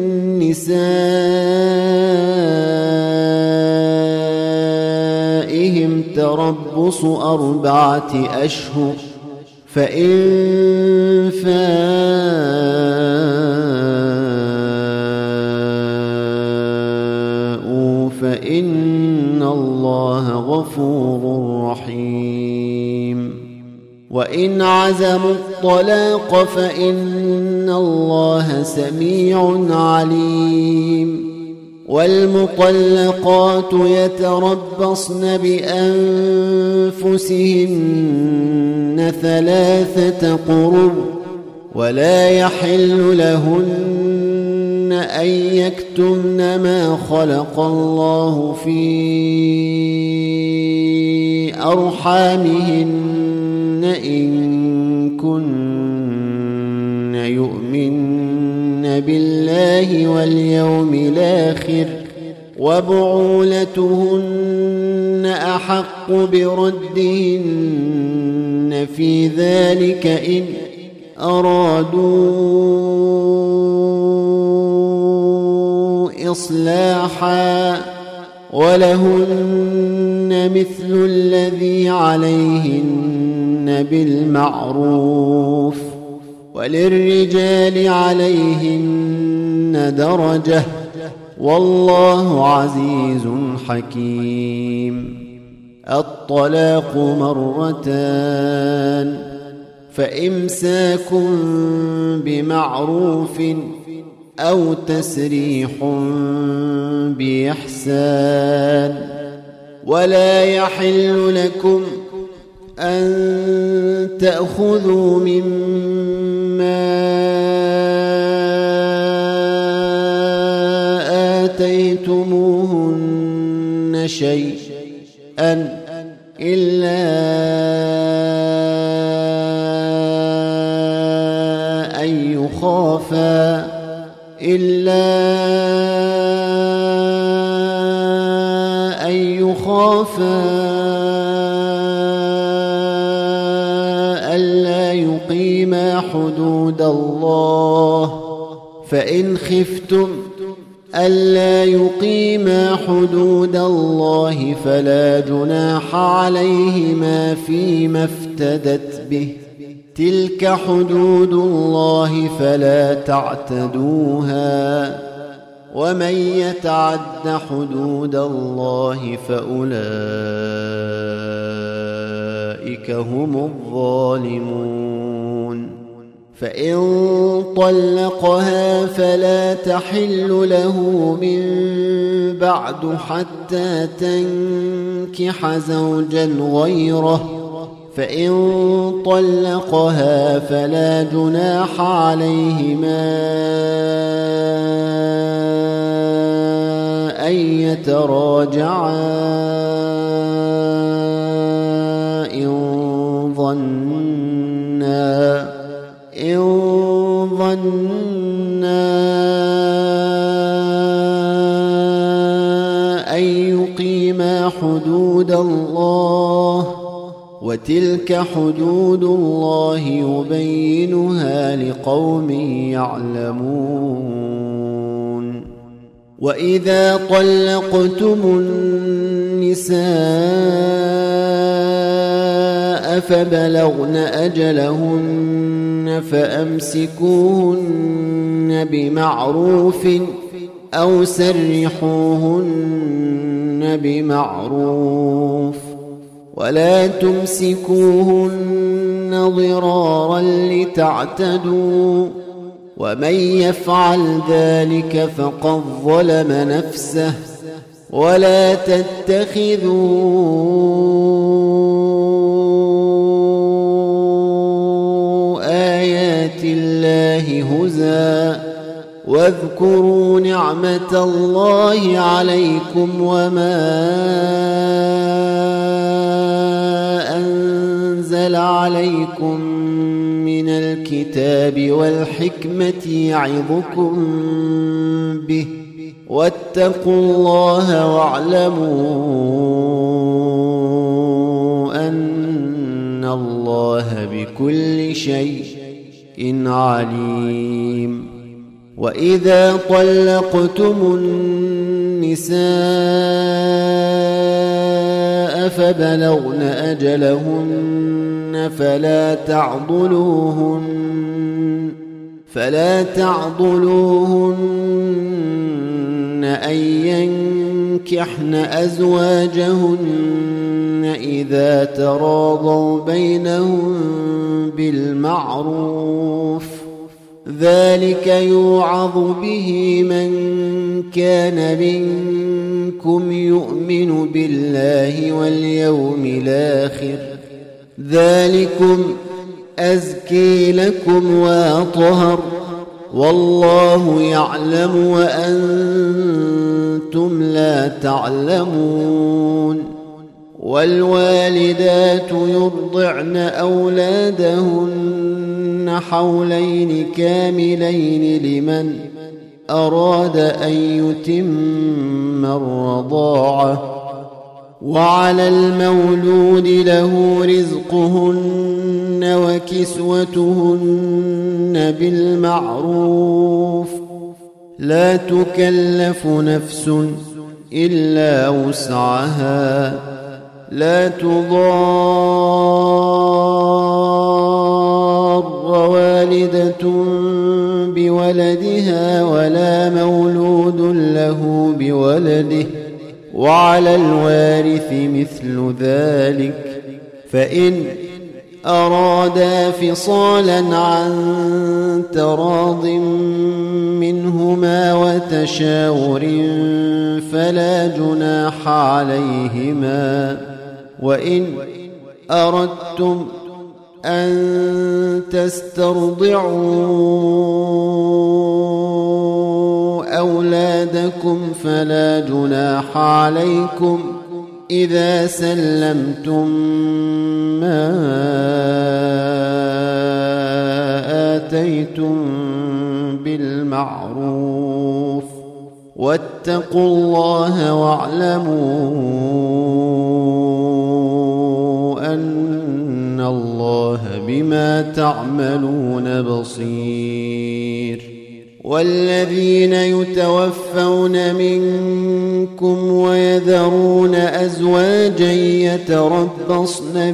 [SPEAKER 1] نسائهم تربص 4 أشهر، فإن فاءوا فإن الله غفور رحيم. وإن عزموا الطلاق فإن الله سميع عليم. والمطلقات يتربصن بأنفسهن 3 قروء، ولا يحل لهن أن يكتمن ما خلق الله في أرحامهن إن كن يؤمن بالله واليوم الآخر، وبعولتهن أحق بردهن في ذلك إن أرادوا إصلاحا، ولهن مثل الذي عليهن بالمعروف، وللرجال عليهن درجة، والله عزيز حكيم. الطلاق 2، فإمساك بمعروف أو تسريح بإحسان. ولا يحل لكم أن تأخذوا مما شيئا إلا أن يخافا ألا يقيما حدود الله، فإن خفتم ألا يقيما حدود الله فلا جناح عليهما فيما افتدت به، تلك حدود الله فلا تعتدوها، ومن يتعد حدود الله فأولئك هم الظالمون. فإن طلقها فلا تحل له من بعد حتى تنكح زوجا غيره، فإن طلقها فلا جناح عليهما أن يتراجعا إن ظنا أن يقيما حدود الله، وتلك حدود الله يبينها لقوم يعلمون. وإذا طلقتم النساء فبلغن أجلهن فأمسكوهن بمعروف أو سرحوهن بمعروف، ولا تمسكوهن ضرارا لتعتدوا، ومن يفعل ذلك فقد ظلم نفسه. ولا تتخذوا آيات الله هزوا، واذكروا نعمة الله عليكم وما أنزل عليكم من الكتاب والحكمة يعظكم به، واتقوا الله واعلموا أن الله بكل شيء عليم. وإذا طلقتم النساء فبلغن أجلهن فلا تعضلوهن أن ينكحن أزواجهن إذا تراضوا بينهم بالمعروف، ذلك يوعظ به من كان منكم يؤمن بالله واليوم الآخر، ذلكم أزكي لكم وأطهر، والله يعلم وأنتم لا تعلمون. والوالدات يرضعن أولادهن حولين كاملين لمن أراد أن يتم الرضاعة، وعلى المولود له رزقهن وكسوتهن بالمعروف، لا تكلف نفس إلا وسعها، لا تضار والدة بولدها ولا مولود له بولده، وعلى الوارث مثل ذلك، فإن أرادا فصالا عن تراض منهما وتشاور فلا جناح عليهما. وإن أردتم أن تسترضعوا أولادكم فلا جناح عليكم إذا سلمتم ما آتيتم بالمعروف واتقوا الله واعلموا أن الله بما تعملون بصير. والذين يتوفون منكم ويذرون أزواجا يتربصن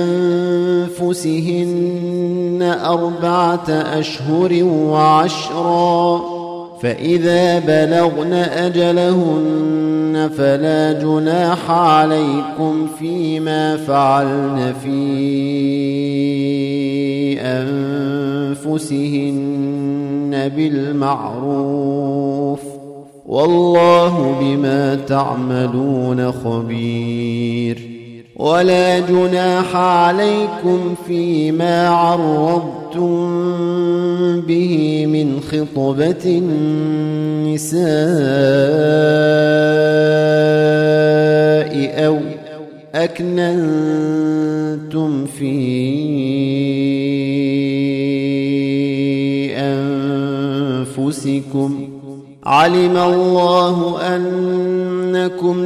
[SPEAKER 1] بأنفسهن 4 أشهر وعشرا، فإذا بلغن أجلهن فلا جناح عليكم فيما فعلن في أنفسهن بالمعروف والله بما تعملون خبير. ولا جناح عليكم فيما عرضتم به من خطبة النساء أو أكننتم في أنفسكم، علم الله أنكم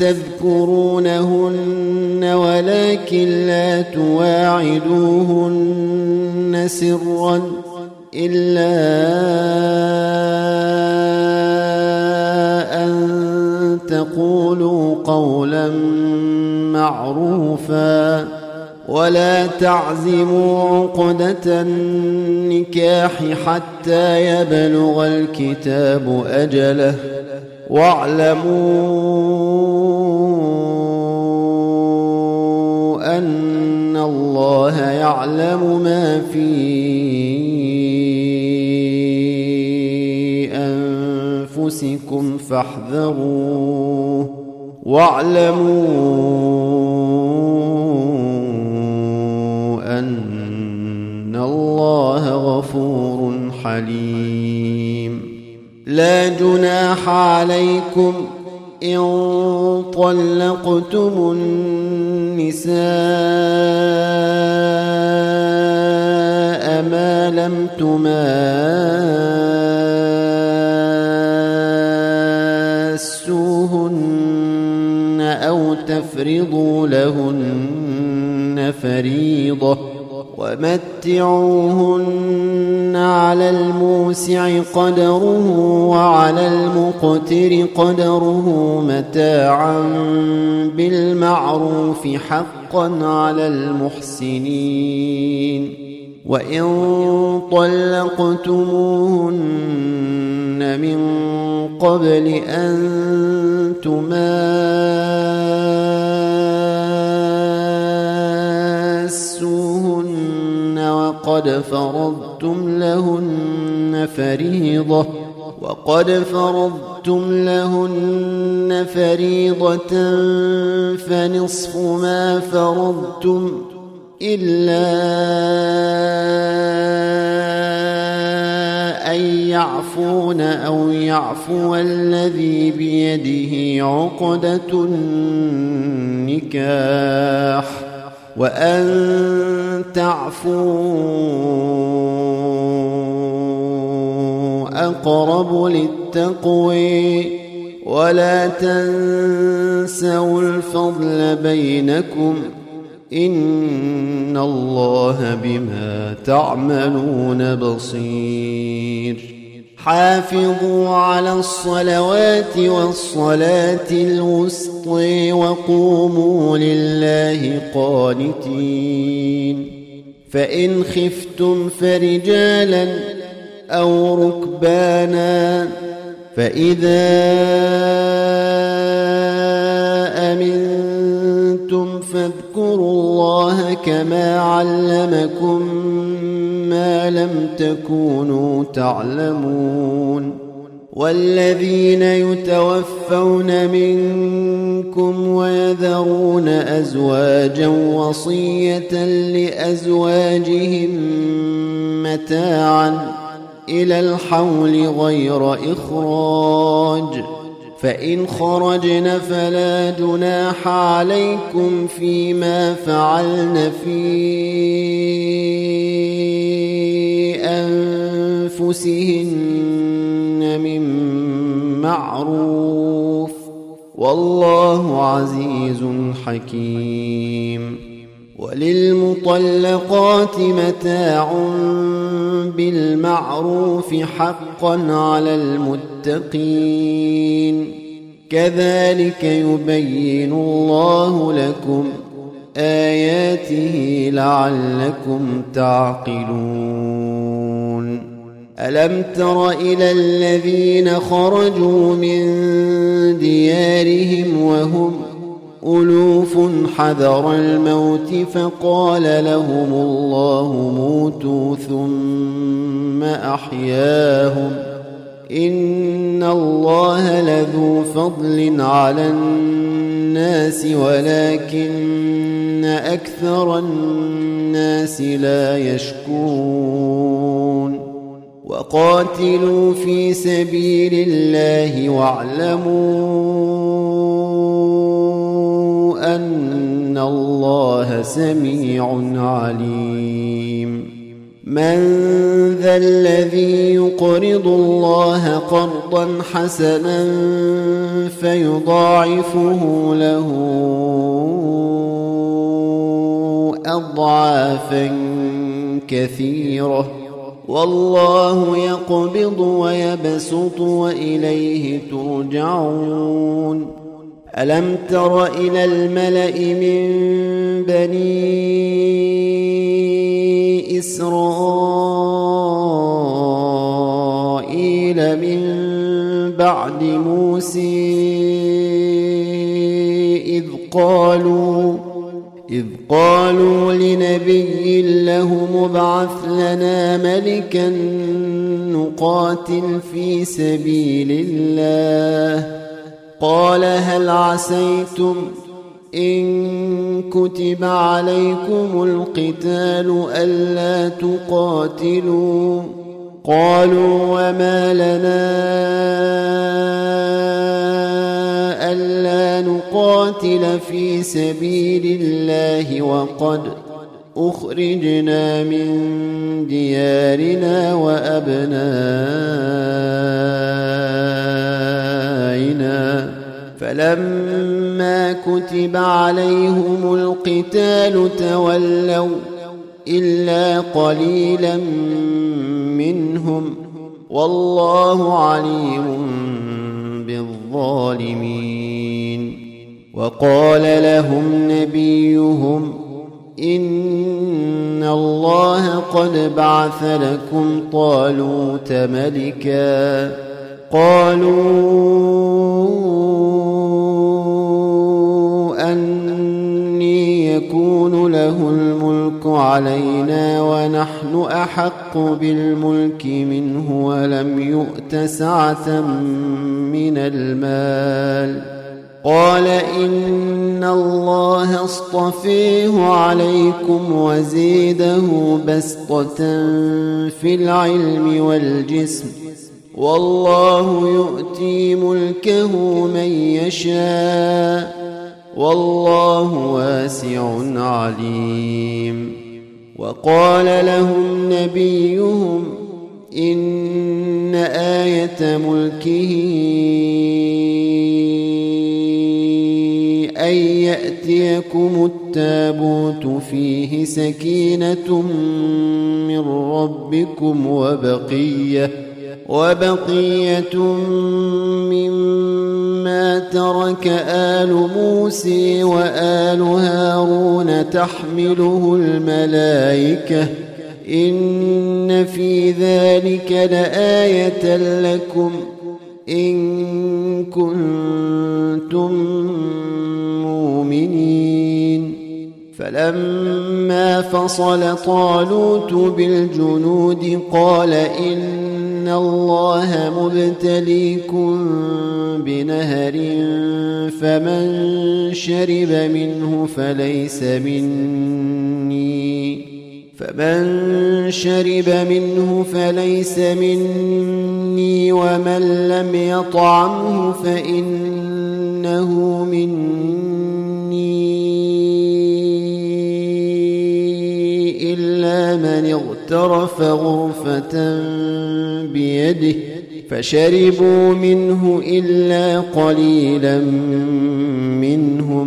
[SPEAKER 1] ستذكرونهن ولكن لا تواعدوهن سرا إلا أن تقولوا قولا معروفا، ولا تعزموا عقدة النكاح حتى يبلغ الكتاب أجله، واعلموا أن الله يعلم ما في أنفسكم فاحذروه، واعلموا أن الله غفور حليم. لا جناح عليكم إن طلقتم النساء ما لم تماسوهن أو تفرضوا لهن فريضة، ومتعوهن على الموسع قدره وعلى المقتر قدره متاعا بالمعروف حقا على المحسنين. وإن طلقتموهن من قبل أن تماسوهن وقد فرضتم لهن فريضة فنصف ما فرضتم إلا أن يعفون أو يعفو الذي بيده عقدة النكاح، وأن تعفوا أقرب للتقوى، ولا تنسوا الفضل بينكم إن الله بما تعملون بصير. حافظوا على الصلوات والصلاة الوسطى وقوموا لله قانتين. فإن خفتم فرجالا أو ركبانا فإذا أمنتم فاذكروا الله كما علمكم ما لم تكونوا تعلمون. والذين يتوفون منكم ويذرون أزواجا وصية لأزواجهم متاعا إلى الحول غير إخراج، فإن خرجن فلا جناح عليكم فيما فعلن في أنفسهن من معروف والله عزيز حكيم. وللمطلقات متاع بالمعروف حقا على المتقين كذلك يبين الله لكم آياته لعلكم تعقلون. ألم تر إلى الذين خرجوا من ديارهم وهم ألوف حذر الموت فقال لهم الله موتوا ثم أحياهم إن الله لذو فضل على الناس ولكن أكثر الناس لا يشكرون. وقاتلوا في سبيل الله واعلموا أن الله سميع عليم. من ذا الذي يقرض الله قرضا حسنا فيضاعفه له أضعافا كثيرة والله يقبض ويبسط وإليه ترجعون. ألم تر إلى الملأ من بني إسرائيل من بعد موسى إذ قالوا لنبي له ابعث لنا ملكا نقاتل في سبيل الله قال هل عسيتم إن كتب عليكم القتال ألا تقاتلوا قالوا وما لنا ألا نقاتل في سبيل الله وقد أخرجنا من ديارنا وأبنائنا فلما كتب عليهم القتال تولوا إلا قليلا منهم والله عليم بالظالمين. وقال لهم نبيهم إن الله قد بعث لكم طالوت ملكا قالوا أني يكون له الملك علينا ونحن أحق بالملك منه ولم يؤت سعة من المال قال إن الله اصطفيه عليكم وزيده بسطة في العلم والجسم والله يؤتي ملكه من يشاء والله واسع عليم. وقال لهم نبيهم إن آية ملكه أن يأتيكم التابوت فيه سكينة من ربكم وبقية مما ترك آل موسى وآل هارون تحمله الملائكة إن في ذلك لآية لكم إن كنتم مؤمنين. فلما فصل طالوت بالجنود قال إن الله مبتليكم بنهر فمن شرب منه فليس مني ومن لم يطعمه فإنه مني إلا من اغترف غرفة بيده فشربوا منه إلا قليلا منهم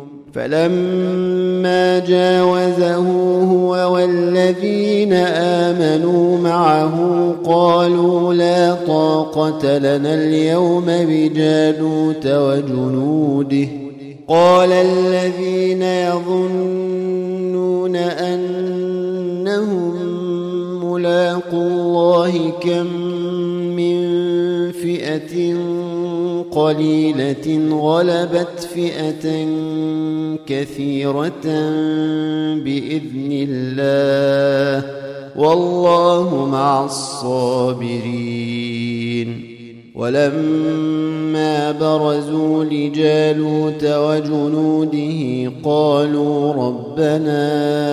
[SPEAKER 1] فلما جاوزه هو والذين آمنوا معه قالوا لا طاقة لنا اليوم بجالوت وجنوده قال الذين يظنون أنهم ملاقو الله كم من فئة قليلة غلبت فئة كثيرة بإذن الله والله مع الصابرين ولما برزوا لجالوت وجنوده قالوا ربنا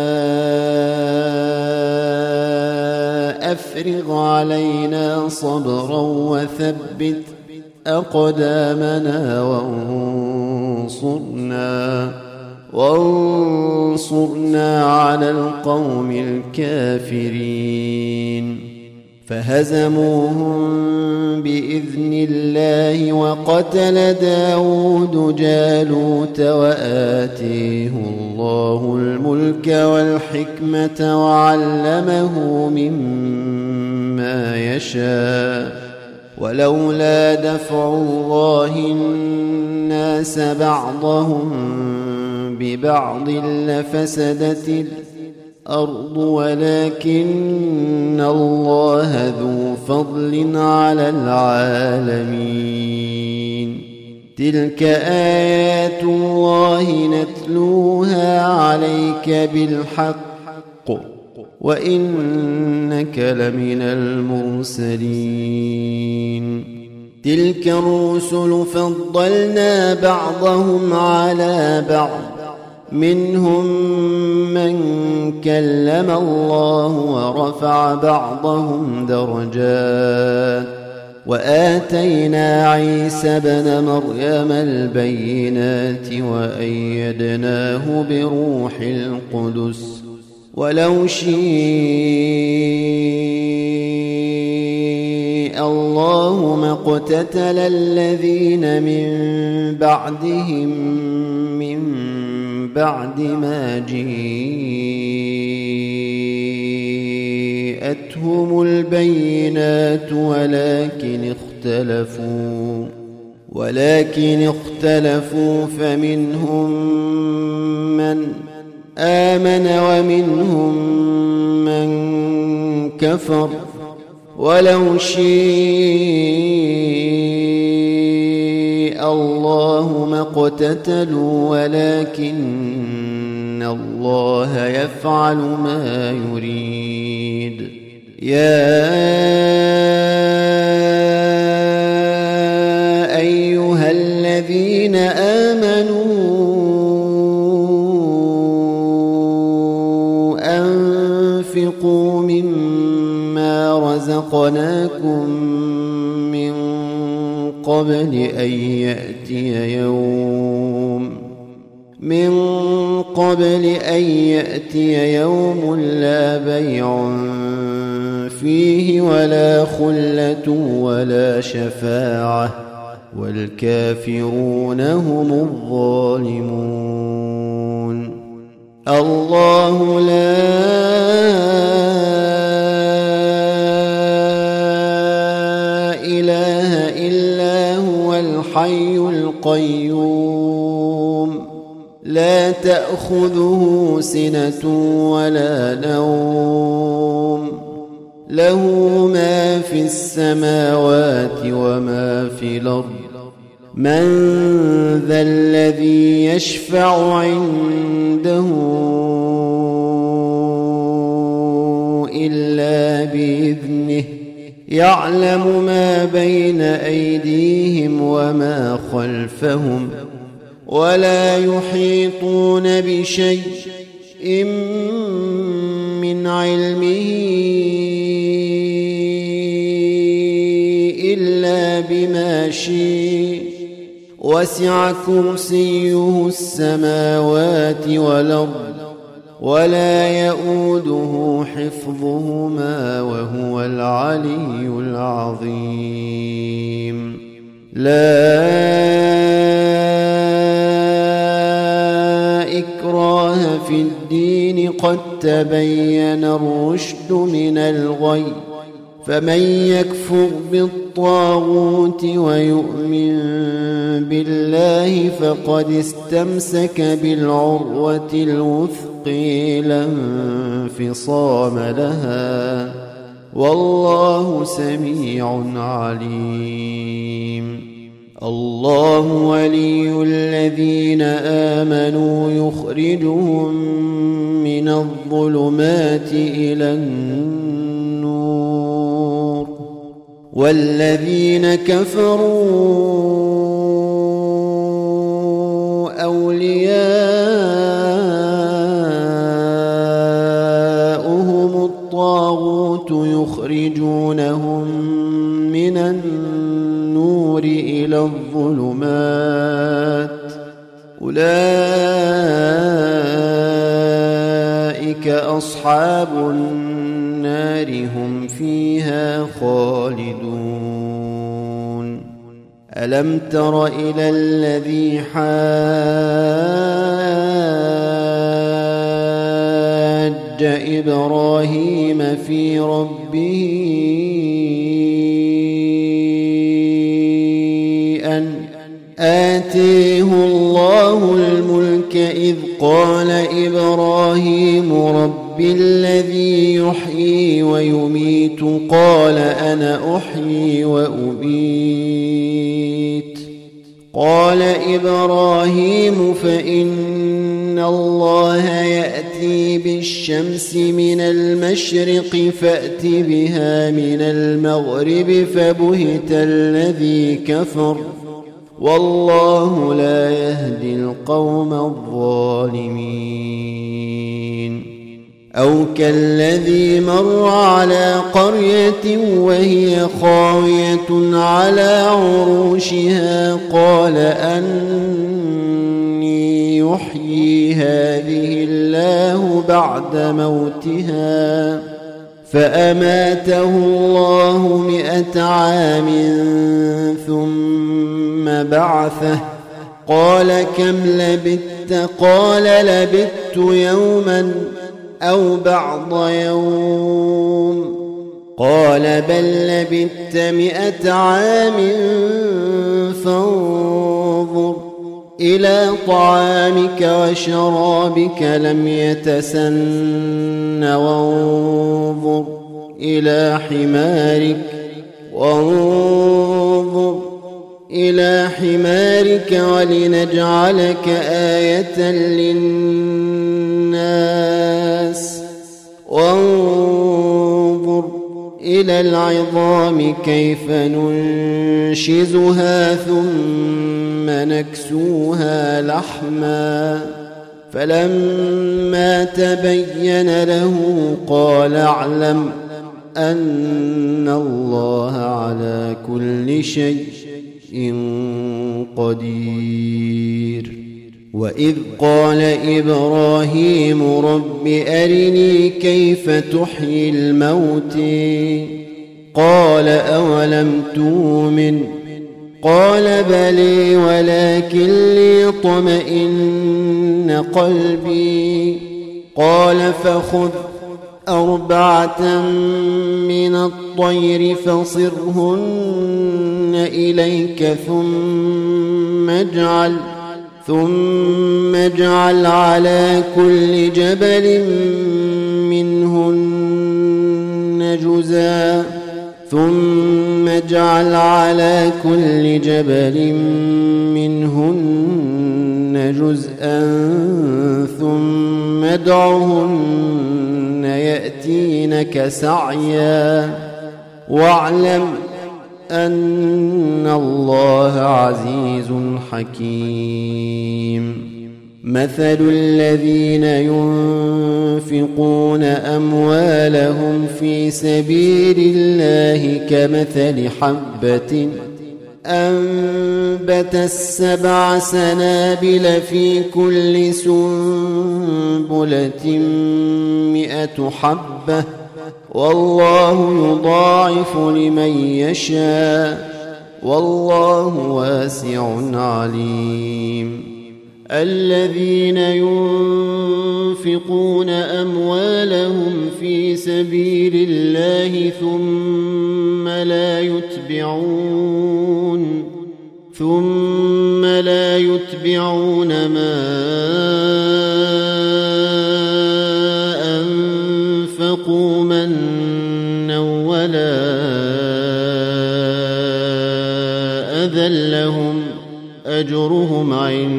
[SPEAKER 1] أفرغ علينا صبرا وثبت أقدامنا وانصرنا على القوم الكافرين فهزموهم بإذن الله وقتل داود جالوت وآتيه الله الملك والحكمة وعلمه مما يشاء ولولا دفع الله الناس بعضهم ببعض لفسدت الأرض ولكن الله ذو فضل على العالمين تلك آيات الله نتلوها عليك بالحق وإنك لمن المرسلين تلك الرسل فضلنا بعضهم على بعض منهم من كلم الله ورفع بعضهم درجات وآتينا عيسى ابن مريم البينات وأيدناه بروح القدس ولو شاء الله ما اقتتل الذين من بعدهم من بعد ما جاءتهم البينات ولكن اختلفوا فمنهم من آمن ومنهم من كفر ولو شاء الله ما اقتتلوا ولكن الله يفعل ما يريد يا أيها الذين آمنوا أنفقوا مما رزقناكم من قبل أن يأتي يوم لا بيع فيه ولا خلة ولا شفاعة والكافرون هم الظالمون الله لا إله إلا هو الحي القيوم لا تأخذه سنة ولا نوم له ما في السماوات وما في الأرض من ذا الذي يشفع عنده إلا بإذنه يعلم ما بين أيديهم وما خلفهم ولا يحيطون بشيء من علمه إلا بما شئ وسع كرسيه السماوات والأرض ولا يؤوده حفظهما وهو العلي العظيم لا إكراه في الدين قد تبين الرشد من الغي فمن يكفر بالطاغوت ويؤمن بالله فقد استمسك بالعروة الوثقى لا انفصام لها والله سميع عليم الله ولي الذين آمنوا يخرجهم من الظلمات إلى النور والذين كفروا أولياؤهم الطاغوت يخرجونهم من النور إلى الظلمات أولئك أصحاب النار هم فيها خالدون ألم تر إلى الذي حاج إبراهيم في ربه أن آتيه الله الملك إذ قال إبراهيم رب الذي يحيي ويميت قال أنا أحيي وأميت قال إبراهيم فإن الله يأتي بالشمس من المشرق فأت بها من المغرب فبهت الذي كفر والله لا يهدي القوم الظالمين أو كالذي مر على قرية وهي خاوية على عروشها قال أني يحيي هذه الله بعد موتها فأماته الله 100 عام ثم بعثه قال كم لبثت قال لبثت يوما أو بعض يوم قال بل لبثت 100 عام فانظر إلى طعامك وشرابك لم يتسن وانظر إلى حمارك ولنجعلك آية للناس وانظر إلى العظام كيف ننشزها ثم نكسوها لحما فلما تبين له قال اعلم أن الله على كل شيء قدير وإذ قال إبراهيم رب أرني كيف تحيي الموت قال أولم تؤمن قال بلى ولكن ليطمئن قلبي قال فخذ 4 من الطير فصرهن إليك ثم اجعل على كل جبل منهن جزءا ثم ادعهن يأتينك سعيا واعلم أن الله عزيز حكيم مثل الذين ينفقون أموالهم في سبيل الله كمثل حبة أنبتت 7 سنابل في كل سنبلة 100 حبة والله يضاعف لمن يشاء والله واسع عليم. الذين ينفقون أموالهم في سبيل الله ثم لا يتبعون ما أنفقوا منا ولا أذى لهم أجرهم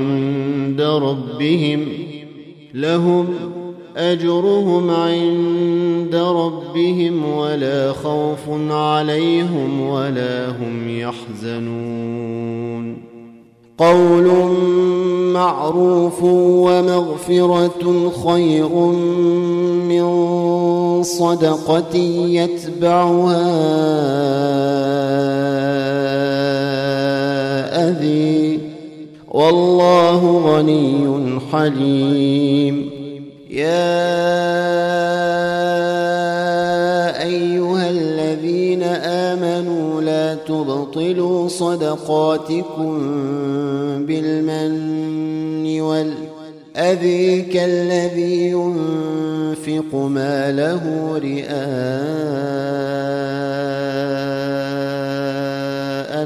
[SPEAKER 1] عند ربهم ولا خوف عليهم ولا هم يحزنون. قول معروف ومغفرة خير من صدقة يتبعها أذى والله غني حليم. يا أيها الذين آمنوا لا تبطلوا صدقاتكم بالمن والأذى كالذي ينفق ماله رئاء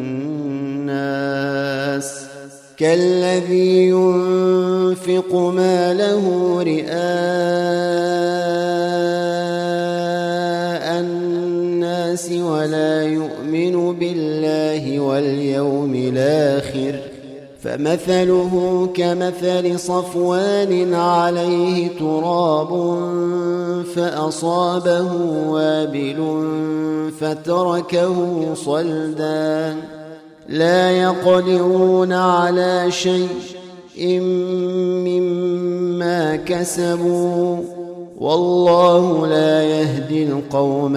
[SPEAKER 1] الناس ولا يؤمن بالله واليوم الآخر فمثله كمثل صفوان عليه تراب فأصابه وابل فتركه صلدا لا يقدرون على شيء مما كسبوا والله لا يهدي القوم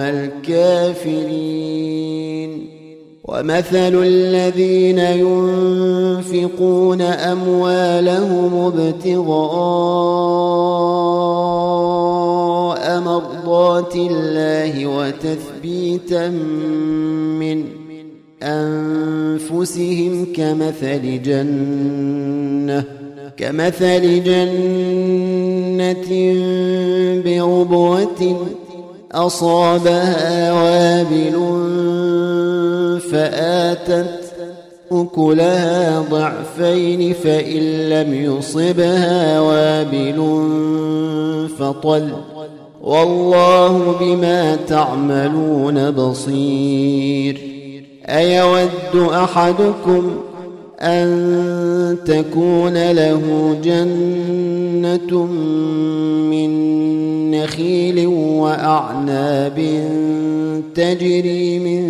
[SPEAKER 1] الكافرين. ومثل الذين ينفقون أموالهم ابتغاء مرضات الله وتثبيتا من أنفسهم كمثل جنة بربوة أصابها وابل فآتت أكلها ضعفين فإن لم يصبها وابل فطل والله بما تعملون بصير. أيود أحدكم أن تكون له جنة من نخيل وأعناب تجري من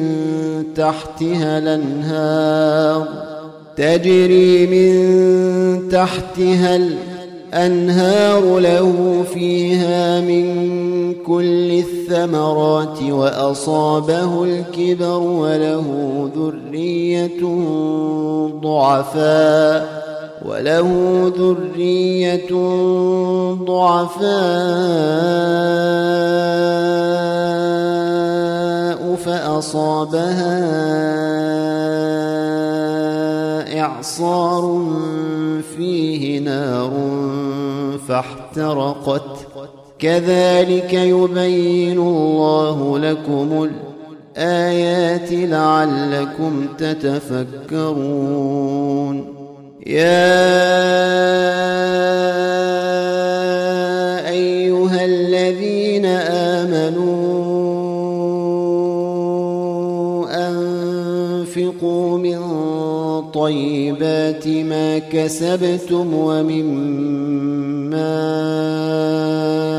[SPEAKER 1] تحتها الأنهار له فيها من كل الثمرات وأصابه الكبر وله ذرية ضعفاء فأصابها إعصار فيه نار فاحترقت كذلك يبين الله لكم الآيات لعلكم تتفكرون. يا أيها الذين آمنوا أنفقوا من طيبات ما كسبتم ومما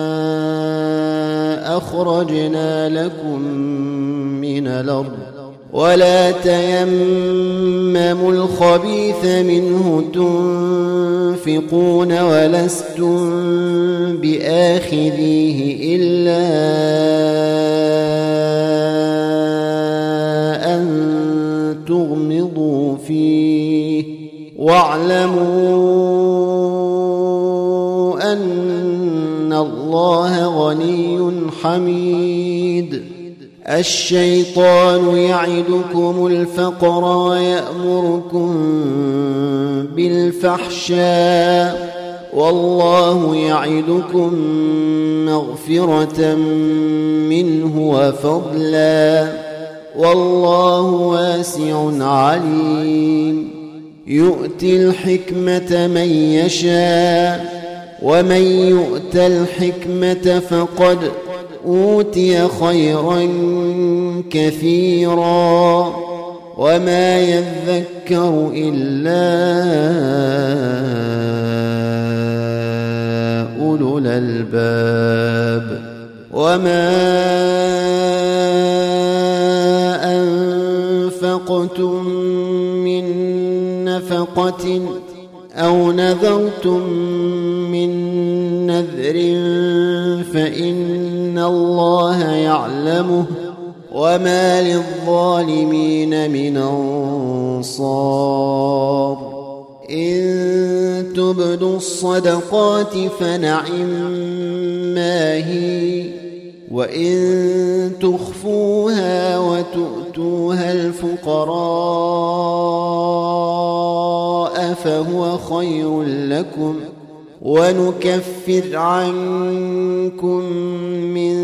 [SPEAKER 1] أخرجنا لكم من الأرض ولا تيمموا الخبيث منه تنفقون ولستم بآخذيه إلا أن تغمضوا فيه واعلموا أن الله غني حميد. الشيطان يعدكم الفقر ويأمركم بالفحشاء والله يعدكم مغفرة منه وفضلا والله واسع عليم. يؤتي الحكمة من يشاء ومن يؤت الحكمة فقد أوتي خيرا كثيرا وما يذكر إلا أولو الألباب. وما أنفقتم من نفقة أو نذرتم من نذر فإن الله يعلمه وما للظالمين من أنصار. إن تبدوا الصدقات فنعما هي وإن تخفوها وتؤتوها الفقراء فهو خير لكم ونكفر عنكم من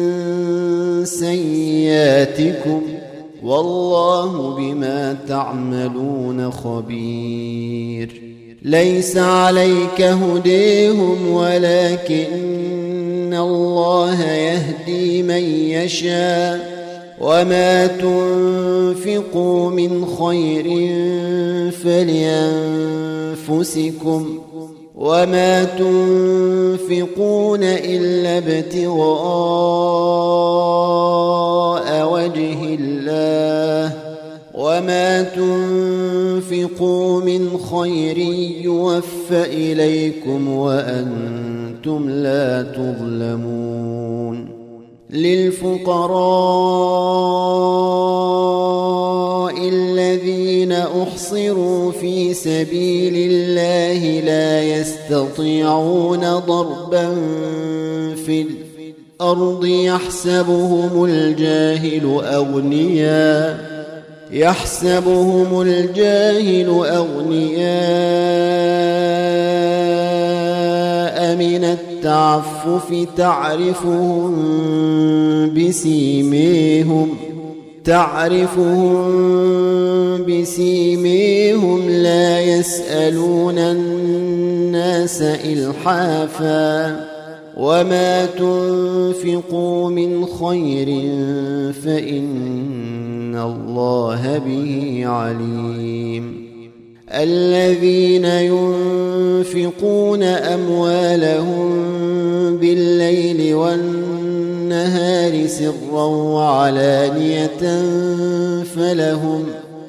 [SPEAKER 1] سيئاتكم والله بما تعملون خبير. ليس عليك هديهم ولكن الله يهدي من يشاء وما تنفقوا من خير فلأنفسكم وما تنفقون إلا ابتغاء وجه الله وما تنفقوا من خير يوفى إليكم وأنتم لا تظلمون. للفقراء الذين أحصروا في سبيل الله لا يستطيعون ضربا في الأرض يحسبهم الجاهل أغنياء من التعفف تعرفهم بسيميهم لا يسألون الناس إلحافا وما تنفقوا من خير فإن الله به عليم. الذين ينفقون أموالهم بالليل والنهار سرا وعلانية فلهم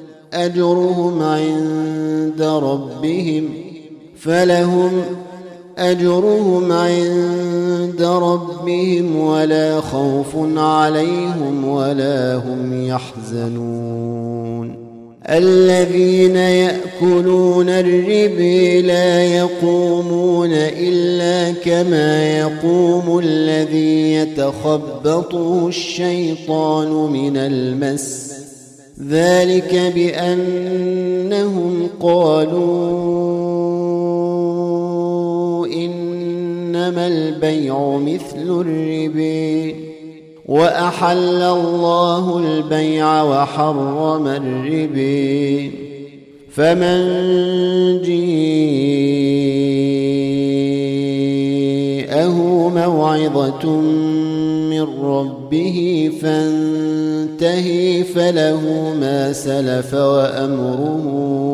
[SPEAKER 1] أجرهم عند ربهم ولا خوف عليهم ولا هم يحزنون. الذين يأكلون الربا لا يقومون إلا كما يقوم الذي يتخبطه الشيطان من المس ذلك بأنهم قالوا إنما البيع مثل الربا وأحل الله البيع وحرم الربا. فمن جاءه موعظة من ربه فانتهي فله ما سلف وأمره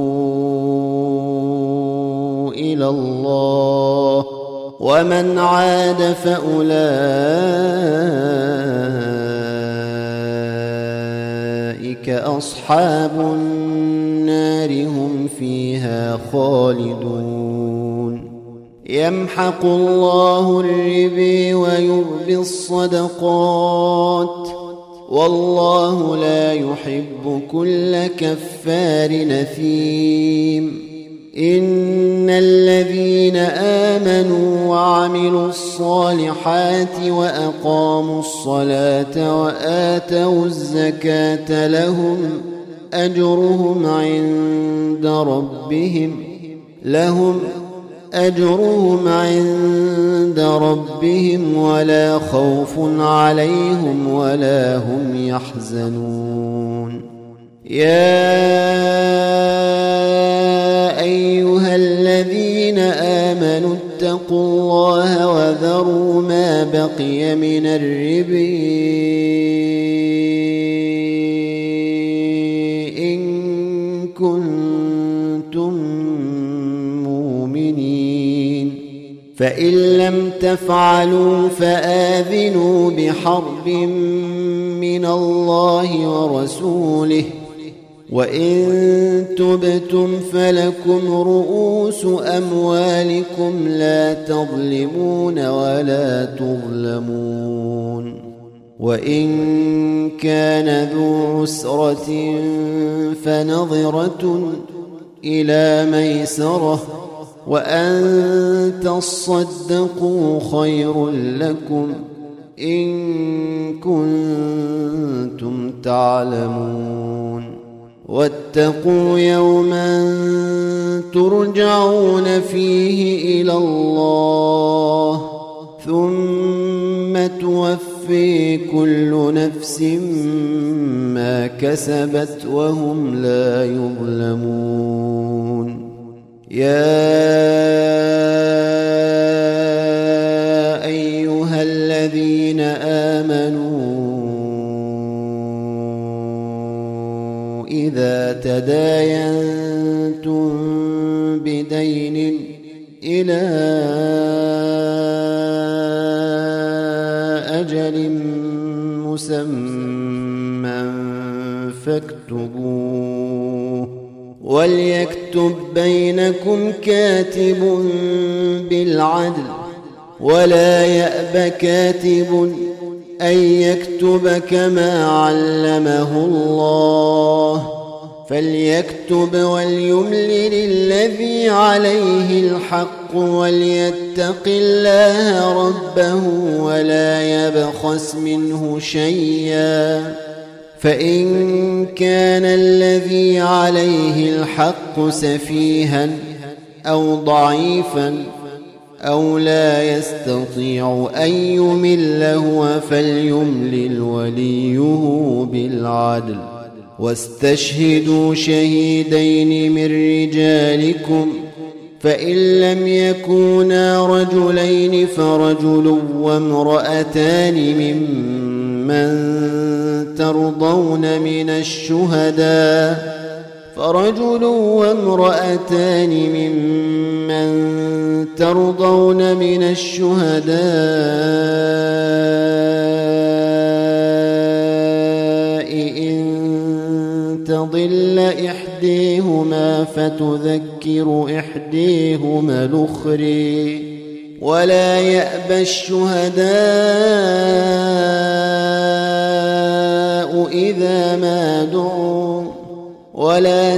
[SPEAKER 1] إلى الله ومن عاد فأولئك أصحاب النار هم فيها خالدون يمحق الله الربا ويربي الصدقات والله لا يحب كل كفار نثيم إن الذين آمنوا وعملوا الصالحات وأقاموا الصلاة وآتوا الزكاة لهم أجرهم عند ربهم ولا خوف عليهم ولا هم يحزنون يا أيها الذين آمنوا اتقوا الله وذروا ما بقي من الربا إن كنتم مؤمنين فإن لم تفعلوا فآذنوا بحرب من الله ورسوله وإن تبتم فلكم رؤوس أموالكم لا تظلمون ولا تظلمون وإن كان ذو عسرة فنظرة إلى ميسرة وأن تصدقوا خير لكم إن كنتم تعلمون واتقوا يوما ترجعون فيه إلى الله ثم توفي كل نفس ما كسبت وهم لا يظلمون يا أيها الذين آمنوا إذا تداينتم بدين إلى أجل مسمى فاكتبوه وليكتب بينكم كاتب بالعدل ولا يأب كاتب أن يكتب كما علمه الله فليكتب وليملل الذي عليه الحق وليتق الله ربه ولا يبخس منه شيئا فإن كان الذي عليه الحق سفيها أو ضعيفا أو لا يستطيع أن يمل هو فليملل وليه بالعدل واستشهدوا شهيدين من رجالكم فإن لم يكونا رجلين فرجل وامرأتان ممن ترضون من الشهداء إن تضل إحديهما فتذكر إحديهما الأخرى ولا يأبى الشهداء إذا ما دعوا ولا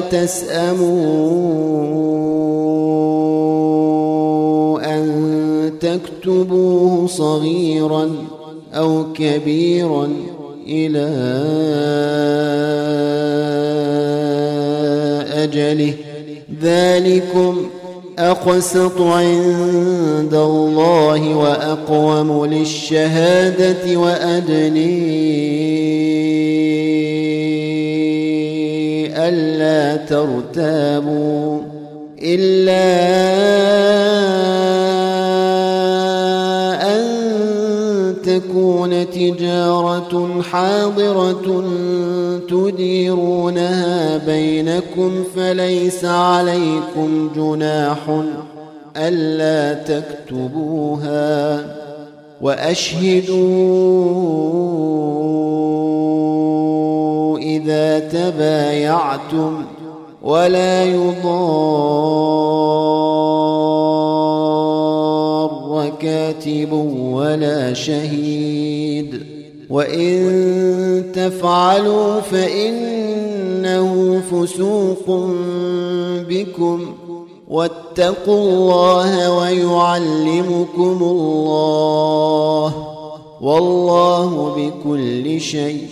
[SPEAKER 1] تسأموا أن تكتبوه صغيرا أو كبيرا إلى أجله ذلكم أقسط عند الله وأقوم للشهادة وأدني ألا ترتابوا إلا أن تكون تجارة حاضرة تديرونها بينكم فليس عليكم جناح ألا تكتبوها وأشهدوا إذا تبايعتم ولا يضار كاتب ولا شهيد وإن تفعلوا فإنه فسوق بكم واتقوا الله ويعلمكم الله والله بكل شيء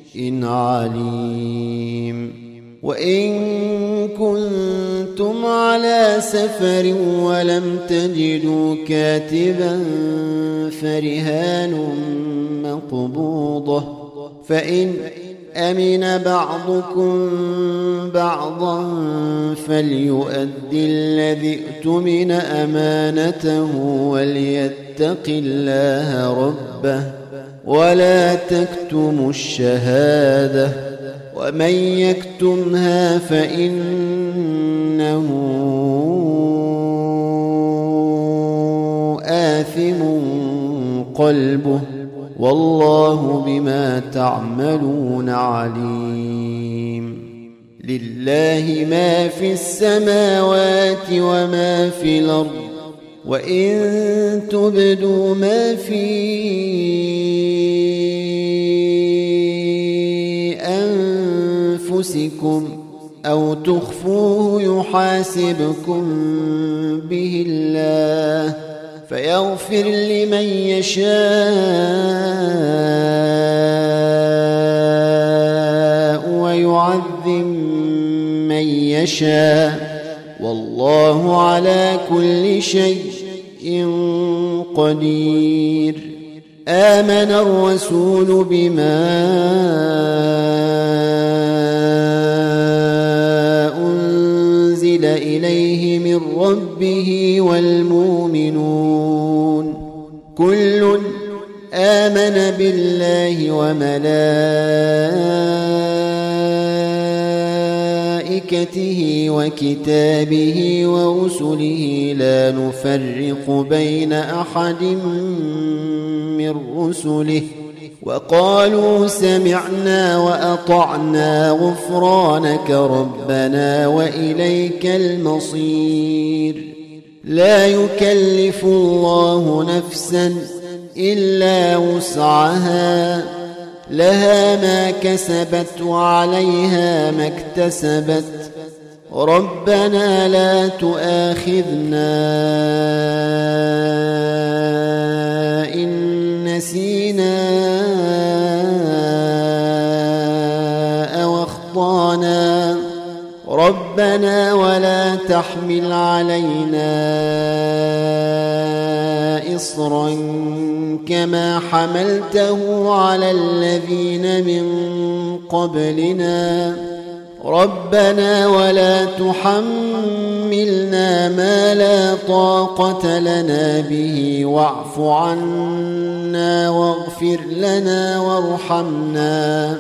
[SPEAKER 1] عليم. وإن كنتم على سفر ولم تجدوا كاتبا فرهان مقبوضة فإن أمن بعضكم بعضا فليؤد الذي اؤتمن أمانته وليتق الله ربه ولا تكتموا الشهادة ومن يكتمها فإنه آثم قلبه والله بما تعملون عليم. لله ما في السماوات وما في الأرض وإن تبدوا ما في أنفسكم أو تخفوه يحاسبكم به الله فيغفر لمن يشاء ويعذب من يشاء والله على كل شيء قدير. آمن الرسول بما أنزل إليه من ربه والمؤمنون كل آمن بالله وملائكته وكتابه ورسله لا نفرق بين أحد من رسله وقالوا سمعنا وأطعنا غفرانك ربنا وإليك المصير. لا يكلف الله نفسا إلا وسعها لها ما كسبت وعليها ما اكتسبت ربنا لا تؤاخذنا إن نسينا أو أخطأنا ربنا ولا تحمل علينا إصرا كما حملته على الذين من قبلنا ربنا ولا تحملنا ما لا طاقة لنا به واعف عنا واغفر لنا وارحمنا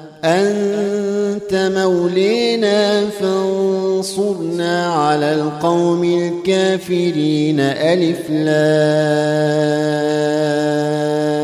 [SPEAKER 1] أنت مولينا فانصرنا على القوم الكافرين. ألف لام